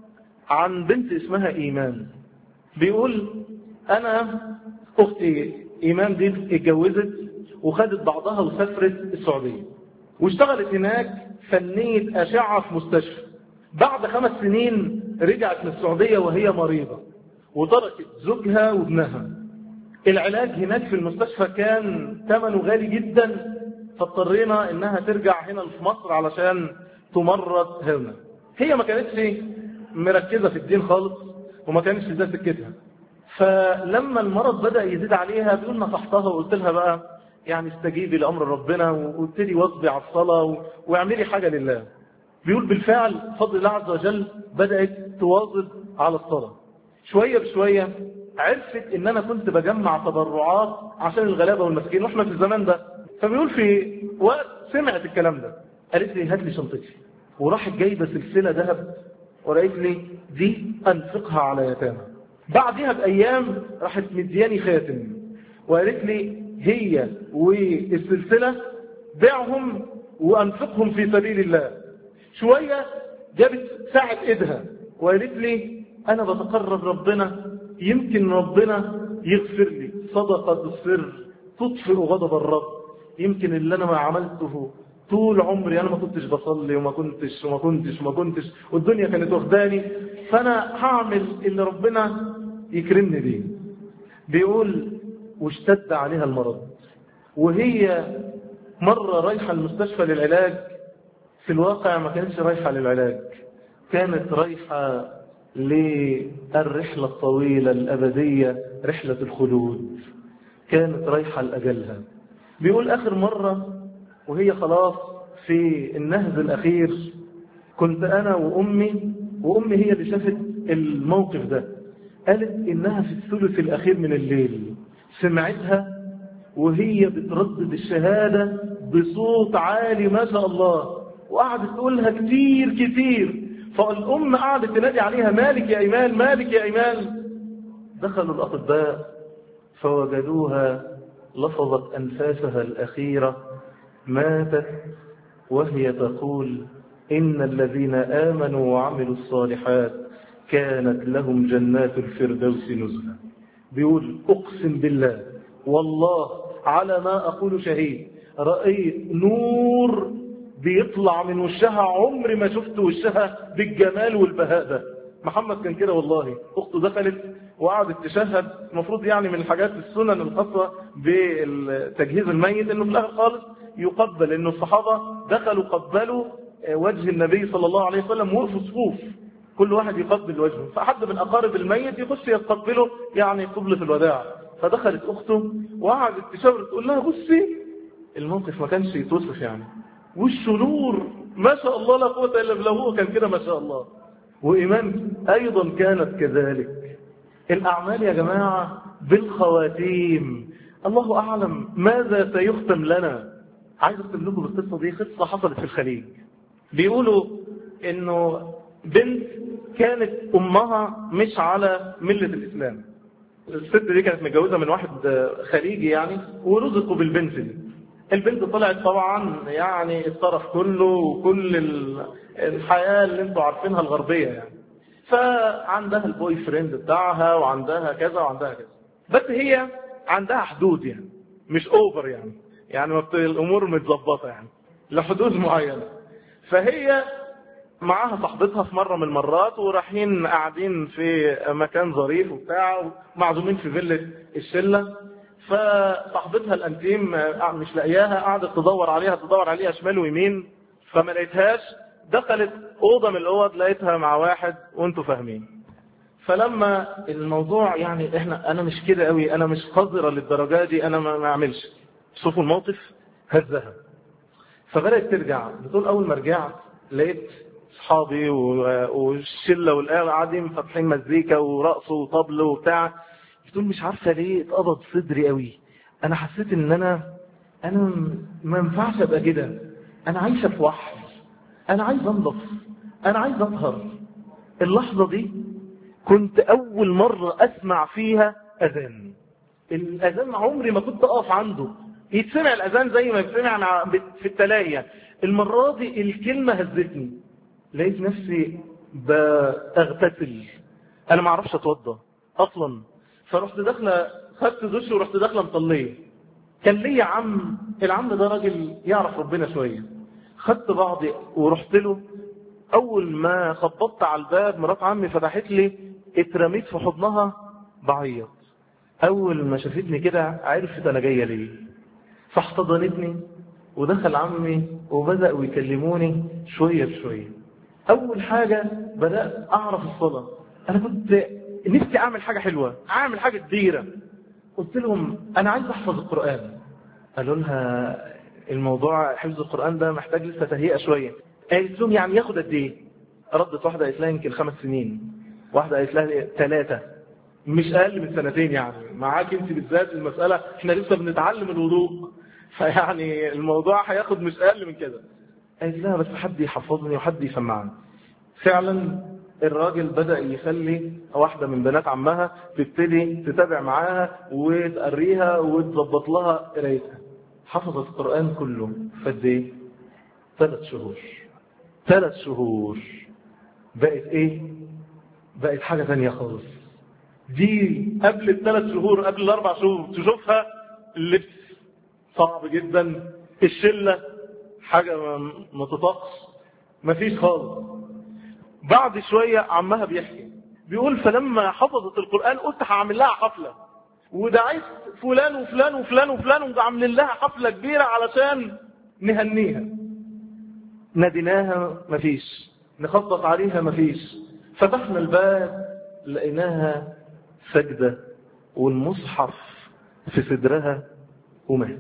عن بنت اسمها إيمان، بيقول أنا أختي إيمان دي اتجوزت وخدت بعضها وسافرت السعودية واشتغلت هناك فنية أشعة في مستشفى. بعد 5 سنين رجعت من السعودية وهي مريضة وتركت زوجها وابنها. العلاج هناك في المستشفى كان ثمنه غالي جدا، فاضطرينا انها ترجع هنا في مصر علشان تمرض هنا. هي ما كانتش مركزة في الدين خالص وما كانتش ده سكتها، فلما المرض بدأ يزيد عليها بيقول نصحتها وقلت لها بقى يعني استجيبي لأمر ربنا وابتدي واصبي على الصلاة واعملي حاجة لله. بيقول بالفعل فضل الله عز وجل بدأت تواظب على الصلاة. شوية بشوية عرفت ان انا كنت بجمع تبرعات عشان الغلابة والمساكين واحنا في الزمان ده. فبيقول في وقت سمعت الكلام ده قالت لي هات لي شنطتي، وراحت جايبة سلسلة ذهب وقالت لي دي انفقها على يتامى. بعدها بأيام راحت مدياني خاتم وقالت لي هي والسلسلة بيعهم وأنفقهم في سبيل الله. شوية جابت ساعة إيدها وقالت لي أنا بتقرب ربنا يمكن ربنا يغفر لي، صدقة السر تطفئ غضب الرب، يمكن اللي أنا ما عملته طول عمري أنا ما كنتش بصلي وما كنتش والدنيا كانت واخداني، فأنا هعمل اللي ربنا يكرمني بيه. بيقول واشتد عليها المرض وهي مرة رايحة المستشفى للعلاج، في الواقع ما كانتش رايحة للعلاج، كانت رايحة للرحلة الطويلة الأبدية، رحلة الخلود، كانت رايحة لأجلها. بيقول آخر مرة وهي خلاص في النهز الأخير كنت أنا وأمي هي اللي شافت الموقف ده، قالت إنها في الثلث الأخير من الليل سمعتها وهي بتردد الشهادة بصوت عالي ما شاء الله، وقعدت تقولها كتير، فالأم قعدت تنادي عليها مالك يا إيمان مالك يا إيمان. دخلوا الأطباء فوجدوها لفظت أنفاسها الأخيرة، ماتت وهي تقول إن الذين آمنوا وعملوا الصالحات كانت لهم جنات الفردوس نزلا. بيقول أقسم بالله والله على ما أقول شهيد، رأيت نور بيطلع من وشها عمري ما شفت وشها بالجمال والبهاء ده. محمد كان كده والله. أخته دخلت وقعدت تشهد. المفروض يعني من الحاجات السنن الخاصة بالتجهيز الميت انه في الاخر خالص يقبل، انه الصحابة دخلوا قبلوا وجه النبي صلى الله عليه وسلم وقفوا صفوف كل واحد يقبل وجهه، فحد من اقارب الميت يخش يستقبله يعني قبلة الوداع. فدخلت اخته وقعدت تشاور تقول لها بصي، الموقف ما كانش يتوصف يعني، وشه نور ما شاء الله لا قوة الا بالله، هو كان كده ما شاء الله. وإيمان أيضا كانت كذلك. الأعمال يا جماعة بالخواتيم، الله أعلم ماذا سيختم لنا. عايز أختم لكم بالقصة دي، قصة حصلت في الخليج. بيقولوا إنه بنت كانت أمها مش على ملة الإسلام. الست دي كانت متجوزة من واحد خليجي يعني، ورزقوا بالبنت دي. البنت طلعت طبعا يعني الطرف كله وكل الحياة اللي انتوا عارفينها الغربية يعني. فعندها البوي فريند بتاعها وعندها كذا وعندها كذا، بس هي عندها حدود يعني مش اوفر يعني الامور متظبطه يعني لحدود معينه. فهي معاها صاحبتها في مره من المرات ورايحين قاعدين في مكان ظريف وبتاع ومعزومين في فيلة الشله، فصاحبتها الانتيم مش لاقياها، قعدت تدور عليها شمال ويمين فما لقيتهاش. دخلت اوضه من الاوض لقيتها مع واحد وانتوا فاهمين. فلما الموضوع يعني انا مش كده قوي، انا مش قذره للدرجه دي، انا ما اعملش. شوفوا الموقف هزها. فبدات ترجع بتقول اول ما رجعت لقيت اصحابي والشله والقاعده قاعدين فاتحين مزيكا ورقص وطبل وبتاع. بتقول مش عارفه ليه اتقبض صدري قوي، انا حسيت ان انا ما ينفعش ابقى كده، انا عايشه في وحش، انا عايز انضف، انا عايز اطهر. اللحظه دي كنت اول مره اسمع فيها اذان. الاذان عمري ما كنت اقف عنده، يتسمع الاذان زي ما يتسمع في التلاهيه. المره دي الكلمه هزتني، لقيت نفسي بغتسل، انا ما اعرفش اتوضى اصلا. فرحت داخله خدت دش ورحت داخله مصليه. كان ليا عم، العم ده راجل يعرف ربنا شويه. خدت بعضي ورحت له. اول ما خبطت على الباب مرات عمي فتحت لي، اترميت في حضنها بعيط. اول ما شافتني كده عرفت انا جايه ليه، فاحتضنتني ودخل عمي وبداوا يكلموني شويه بشويه. اول حاجه بدات اعرف الصلاه. انا كنت نفسي اعمل حاجه حلوه، اعمل حاجه كبيره. قلت لهم انا عايز احفظ القران. قالوا لها الموضوع حفظ القران ده محتاج لسه تهيئه شويه. قالت لهم يعني ياخد قد ايه؟ ردت واحده قالت لها يمكن 5 سنين، واحده قالت لها 3، مش اقل من 2 يعني. معاك انت بالذات المساله احنا لسه بنتعلم الوضوء، فيعني الموضوع هياخد مش اقل من كده. قالت لها بس حد يحفظني وحد يسمعني. فعلا الراجل بدأ يخلي واحدة من بنات عمها تبتدي تتابع معاها وتقريها وتظبط لها قرايتها. حفظت القرآن كله في قد ايه؟ 3 شهور. 3 شهور بقت ايه؟ بقت حاجة ثانية خالص. دي قبل ال3 شهور، قبل ال4 شهور تشوفها اللبس صعب جدا، الشلة حاجة ما تطقش، مفيش خالص. بعد شوية عمها بيحكي بيقول فلما حفظت القرآن قلت هعمل لها حفلة، ودعيت فلان وفلان وفلان وفلان وعمل لها حفلة كبيرة علشان نهنيها. ناديناها مفيش، نخبط عليها مفيش، فتحنا الباب لقيناها سجدة والمصحف في صدرها ومات.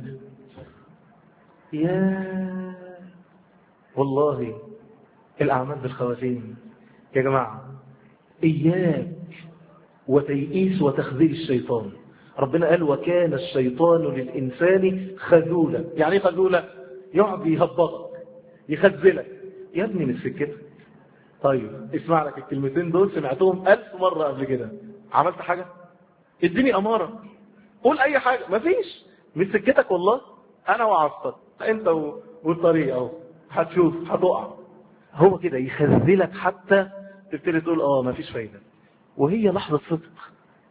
يا والله الأعمال بالخواتيم يا جماعة. إياك وتيئيس وتخذيل الشيطان. ربنا قال وكان الشيطان للإنسان خذولا. يعني ايه خذولا؟ يقعد يهبطك يخذلك. يا ابني من سكتك. طيب اسمع لك الكلمتين دول سمعتهم 1000 مرة قبل كده، عملت حاجة؟ اديني أمارة، قول أي حاجة. مفيش، من سكتك والله. أنا وعصتك أنت والطريق أهو، هتشوف هتقع. هو كده يخذلك حتى تبتدي تقول مفيش فايدة. وهي لحظة صدق،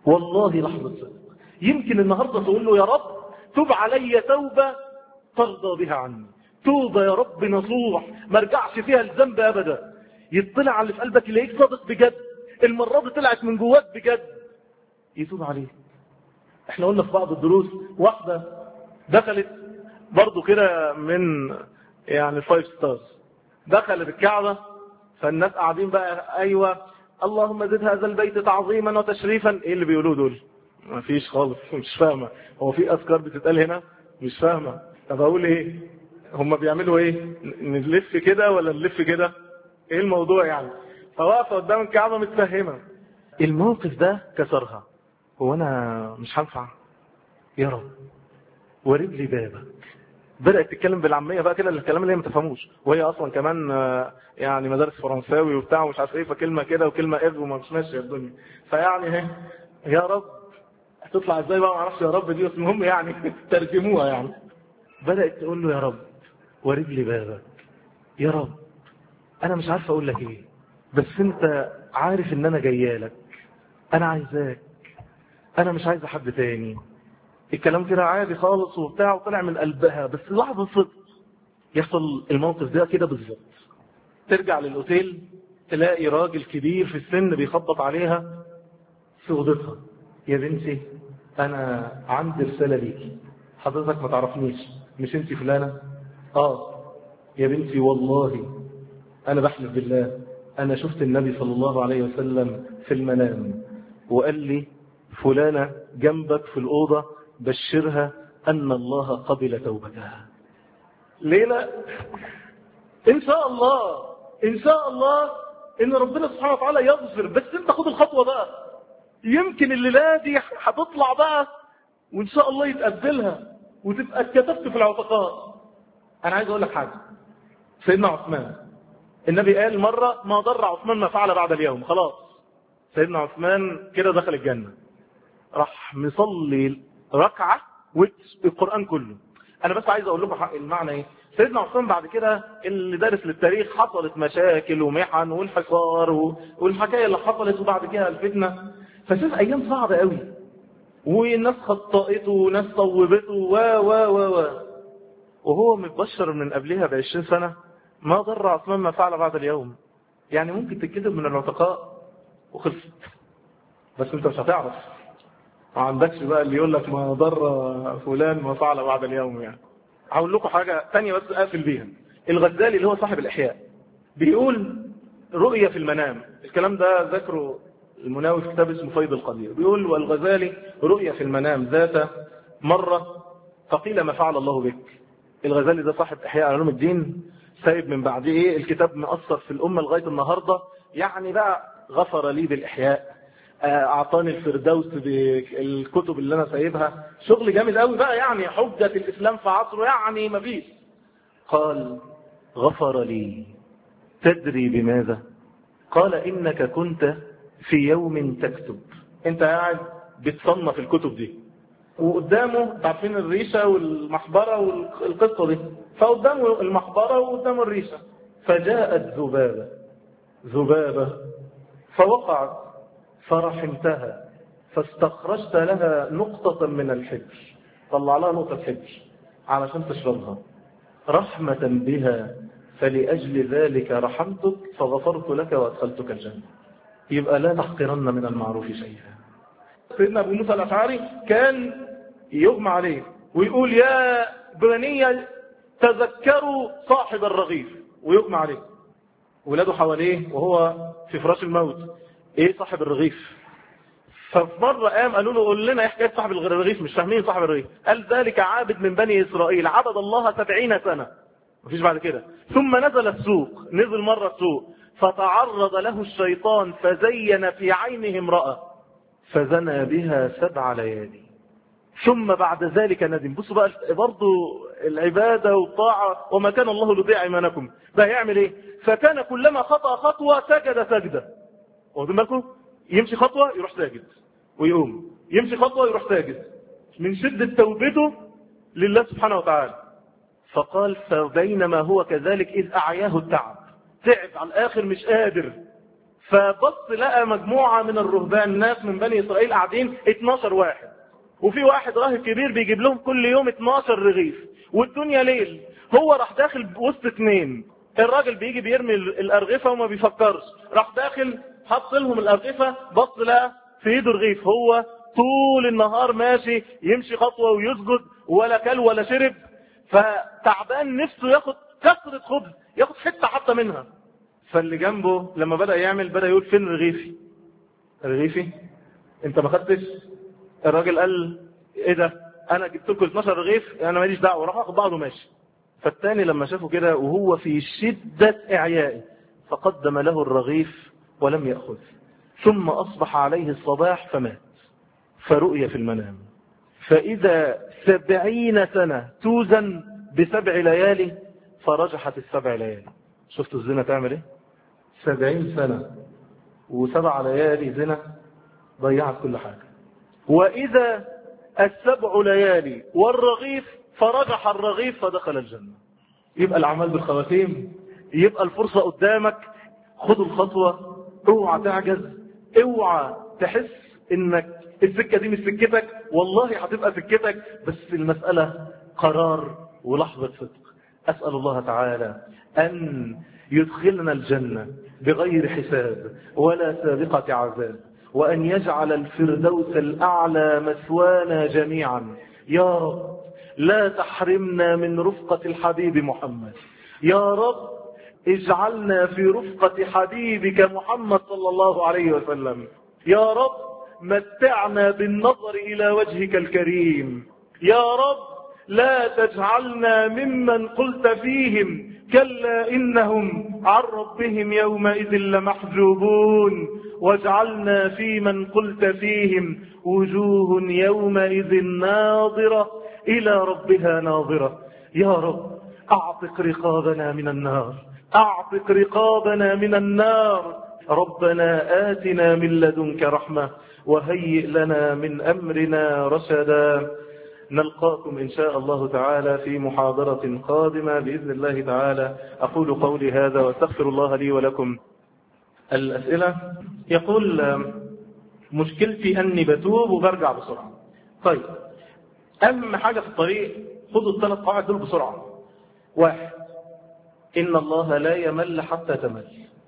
والله لحظة صدق. يمكن النهاردة تقول له يا رب تب علي توبة ترضى بها عني، توبة يا رب نصوح ما ارجعش فيها الذنب أبدا. يطلع على اللي في قلبك يلاقيك صادق بجد، المرة دي طلعت من جواك بجد، يتوب عليه. احنا قلنا في بعض الدروس واحدة دخلت برضو كده من يعني 5 ستارز، دخلت الكعبة، فالناس قاعدين بقى ايوه اللهم زد هذا البيت تعظيما وتشريفا. ايه اللي بيقولوه دول؟ ما فيش خالص، مش فاهمة. هو في اذكار بتتقال هنا؟ مش فاهمة. طب اقول ايه؟ هم بيعملوا ايه؟ نلف كده ولا نلف كده؟ ايه الموضوع يعني؟ فواقفة قدام الكعبة متفهمة. الموقف ده كسرها. هو انا مش هنفع يا رب ورد لي بابك. بدأت تتكلم بالعامية بقى كده، الكلام اللي هي ما تفهموش، وهي اصلا كمان يعني مدارس فرنساوي وبتاع ومش عارف ايه، فكلمة كده وكلمة اذ وما مش ماشيه الدنيا. فيعني اهي يا رب هتطلع ازاي بقى ما اعرفش، يا رب دي المهم يعني ترجموها يعني. بدأت تقول له يا رب ورد لي بابك، يا رب انا مش عارف اقول لك ايه، بس انت عارف ان انا جايالك، انا عايزاك، انا مش عايز حد تاني. الكلام كده عادي خالص وبتاع، وطلع من قلبها. بس لحظة صدق يحصل الموقف ده كده بالظبط. ترجع للأوتيل تلاقي راجل كبير في السن بيخبط عليها في أوضتها. يا بنتي أنا عندي رسالة ليكي، حضرتك ما تعرفنيش، مش انتي فلانة؟ يا بنتي والله أنا بحلف بالله أنا شفت النبي صلى الله عليه وسلم في المنام وقال لي فلانة جنبك في الأوضة بشرها أن الله قبل توبتها. ليه لا؟ إن شاء الله إن شاء الله إن ربنا سبحانه وتعالى يغفر، بس أنت خد الخطوة بقى. يمكن الليلة دي هتطلع بقى وإن شاء الله يتقبلها وتبقى اتكتبت في العتقاء. أنا عايز أقول لك حاجة. سيدنا عثمان النبي قال مرة ما ضر عثمان ما فعل بعد اليوم. خلاص سيدنا عثمان كده دخل الجنة. راح مصلي ركعة والقرآن كله. أنا بس عايز أقول لكم المعنى إيه. سيدنا عثمان بعد كده اللي دارس للتاريخ حصلت مشاكل ومحن والحصار والحكاية اللي حصلت وبعد كده الفتنة، فشوف أيام صعبة قوي وناس خطأته وناس صوبته وهو متبشر من قبلها ب20 سنة ما ضر عثمان ما فعل بعد اليوم. يعني ممكن تتكتب من العتقاء وخلصت، بس انت مش هتعرف، ما عندكش بقى اللي يقول لك ما ضر فلان ما فعل بعد اليوم. يعني هقول لكم حاجة تانية بس اقفل بيها. الغزالي اللي هو صاحب الإحياء بيقول رؤية في المنام. الكلام ده ذكره المناوي في كتاب اسمه فيض القدير. بيقول والغزالي رؤية في المنام ذات مرة فقيل ما فعل الله بك. الغزالي ده صاحب إحياء علوم الدين، سايب من بعده ايه الكتاب مؤثر في الأمة لغاية النهاردة. يعني بقى غفر لي بالإحياء، أعطاني الفردوس بالكتب اللي أنا سايبها، شغل جامد قوي بقى، يعني حجة الإسلام في عصره يعني مفيش. قال غفر لي تدري بماذا؟ قال إنك كنت في يوم تكتب، انت قاعد بتصنف الكتب دي وقدامه تعرفين الريشة والمحبرة والقصة دي، فقدامه المحبرة وقدامه الريشة، فجاءت ذبابة فوقعت فرحمتها فاستخرجت لها نقطة من الحبر، طلع لها نقطة حبر علشان تشربها رحمة بها، فلأجل ذلك رحمتك فغفرت لك وأدخلتك الجنة. يبقى لا تحقرن من المعروف شيئا. سيدنا أبو موسى الأشعري كان يغمى عليه ويقول يا بني تذكروا صاحب الرغيف، ويغمى عليه ولاده حواليه وهو في فراش الموت. ايه صاحب الرغيف؟ ففي مرة قام قالوا له قول لنا ايه حكاية صاحب الرغيف، مش فاهمين صاحب الرغيف. قال ذلك عابد من بني إسرائيل عبد الله 70 سنة، مفيش بعد كده. ثم نزل السوق، نزل مرة السوق فتعرض له الشيطان فزين في عينه امرأة فزنى بها 7 ليالي ثم بعد ذلك ندم. بصوا بقى برضو العبادة والطاعة، وما كان الله ليضيع ايمانكم. ده يعمل ايه؟ فكان كلما خطأ خطوة سجد سجدة. واخدين بالكم؟ يمشي خطوة يروح ساجد ويقوم، يمشي خطوة يروح ساجد من شدة توبته لله سبحانه وتعالى. فقال فبينما هو كذلك إذ أعياه التعب، تعب على الآخر مش قادر، فبص لقى مجموعة من الرهبان، ناس من بني إسرائيل قاعدين 12 واحد، وفي واحد راهب كبير بيجيب لهم كل يوم 12 رغيف، والدنيا ليل. هو راح داخل وسط 2، الراجل بيجي بيرمي الأرغفة وما بيفكرش، راح داخل حط لهم الأرغفة، بص لقى في ايده رغيف. هو طول النهار ماشي يمشي خطوة ويسجد، ولا كل ولا شرب، فتعبان نفسه ياخد كسرة خبز، ياخد حتة حتى منها. فاللي جنبه لما بدأ يقول فين رغيفي؟ رغيفي؟ انت ما خدتش؟ الراجل قال ايه ده؟ انا جبت لكم 12 رغيف، انا ماليش دعوه، راح اخد بعضه ماشي. فالتاني لما شافه كده وهو في شدة اعيائه، فقدم له الرغيف ولم يأخذ، ثم أصبح عليه الصباح فمات. فرؤي في المنام فإذا 70 سنة توزن ب7 ليالي، فرجحت 7 ليالي. شفتوا الزنا تعمل ايه؟ 70 سنة و7 ليالي زنا ضيعت كل حاجة. وإذا 7 ليالي والرغيف، فرجح الرغيف فدخل الجنة. يبقى الأعمال بالخواتيم، يبقى الفرصة قدامك، خذوا الخطوة، اوعى تعجز، اوعى تحس انك السكة دي مش سكتك، والله هتبقى سكتك، بس المسألة قرار ولحظة صدق. أسأل الله تعالى أن يدخلنا الجنة بغير حساب ولا سابقة عذاب، وأن يجعل الفردوس الأعلى مثوانا جميعا. يا رب لا تحرمنا من رفقة الحبيب محمد. يا رب اجعلنا في رفقة حبيبك محمد صلى الله عليه وسلم. يا رب متعنا بالنظر إلى وجهك الكريم. يا رب لا تجعلنا ممن قلت فيهم كلا إنهم عن ربهم يومئذ لمحجوبون، واجعلنا في من قلت فيهم وجوه يومئذ ناظرة إلى ربها ناظرة. يا رب أعتق رقابنا من النار، أعتق رقابنا من النار. ربنا آتنا من لدنك رحمة وهيئ لنا من أمرنا رشدا. نلقاكم إن شاء الله تعالى في محاضرة قادمة بإذن الله تعالى. أقول قولي هذا واستغفر الله لي ولكم. الأسئلة. يقول مشكلتي أني بتوب وبرجع بسرعة. طيب، أهم حاجة في الطريق خذوا ال3 قواعد دول بسرعة. 1، إن الله لا يمل حتى تمل.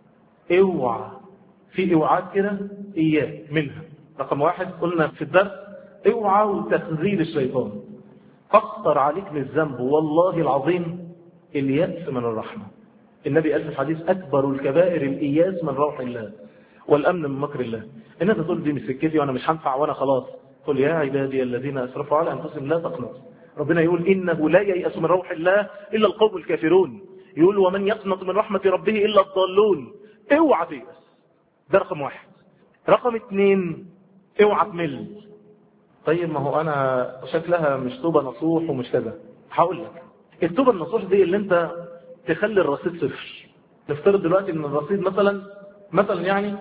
اوعى في اوعاد كده إياه منها. رقم 1 قلنا في الدرس، اوعى وتخذيل الشيطان. أخطر عليك من الذنب والله العظيم اليأس من الرحمة. النبي قال في الحديث أكبر الكبائر الإياس من روح الله والأمن من مكر الله. إن أنت تقول دي مش سكتي وأنا مش هنفع وأنا خلاص. قل يا عبادي الذين أسرفوا على أنفسهم لا تقنطوا. ربنا يقول إنه لا ييأس من روح الله إلا القوم الكافرون. يقول ومن يقنط من رحمة ربه إلا الضالون. اوعى تيأس. ده رقم 1. رقم 2، اوعى تمل. طيب ما هو أنا شكلها مش توبة نصوح ومش كذا. هقول لك التوبة النصوح دي اللي أنت تخلي الرصيد 0. نفترض دلوقتي ان الرصيد مثلا يعني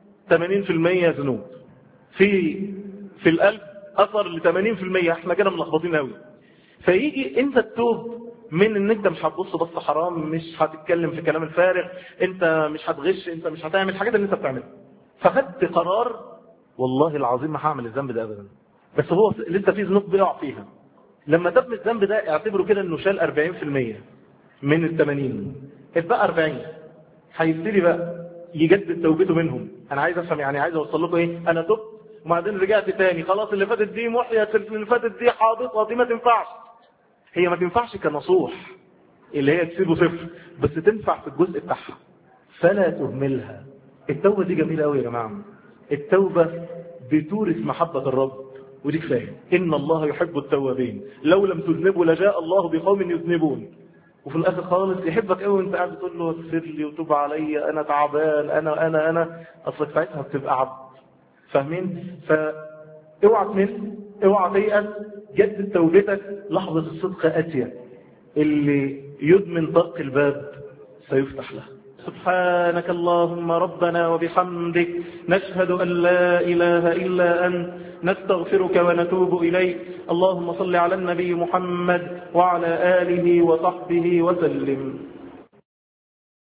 80% ذنوب، في القلب اثر ل 80%. احنا كده ملخبطين قوي. فيجي انت تتوب من ان انت مش هتبص بص حرام، مش هتتكلم في كلام الفارغ، انت مش هتغش، انت مش هتعمل الحاجات اللي انت بتعملها. فخدت قرار والله العظيم ما هعمل الذنب ده ابدا، بس هو لسه في ذنوب بيقع فيها. لما تبني الذنب ده اعتبره كده انه شال 40% من ال80، اتبقى 40. هيبتدي بقى يجدد توبته منهم. انا عايز افهم يعني، عايز اوصل لكم ايه؟ انا تبت وبعدين رجعت تاني، خلاص اللي فاتت دي محيت، اللي فاتت دي حاضطه، دي ما تنفعش. هي ما تنفعش كنصوح اللي هي تسيبه 0، بس تنفع في الجزء بتاعها، فلا تهملها. التوبه دي جميله قوي يا جماعه. التوبه بتورث محبه الرب، ودي كفايه. ان الله يحب التوابين، لو لم تذنبوا لجاء الله بقوم يذنبون. وفي الاخر خالص يحبك قوي وانت قاعد تقول له اغفر لي وتوب علي، انا تعبان، انا اصلك ساعتها بتبقى عبد. فاهمين؟ فاوعى تمل، اوعى تيأس، جدد توبتك. لحظه الصدق اتيه، اللي يدمن طرق الباب سيفتح له. سبحانك اللهم ربنا وبحمدك، نشهد أن لا إله إلا أنت، نستغفرك ونتوب إليك. اللهم صل على النبي محمد وعلى آله وصحبه وسلم.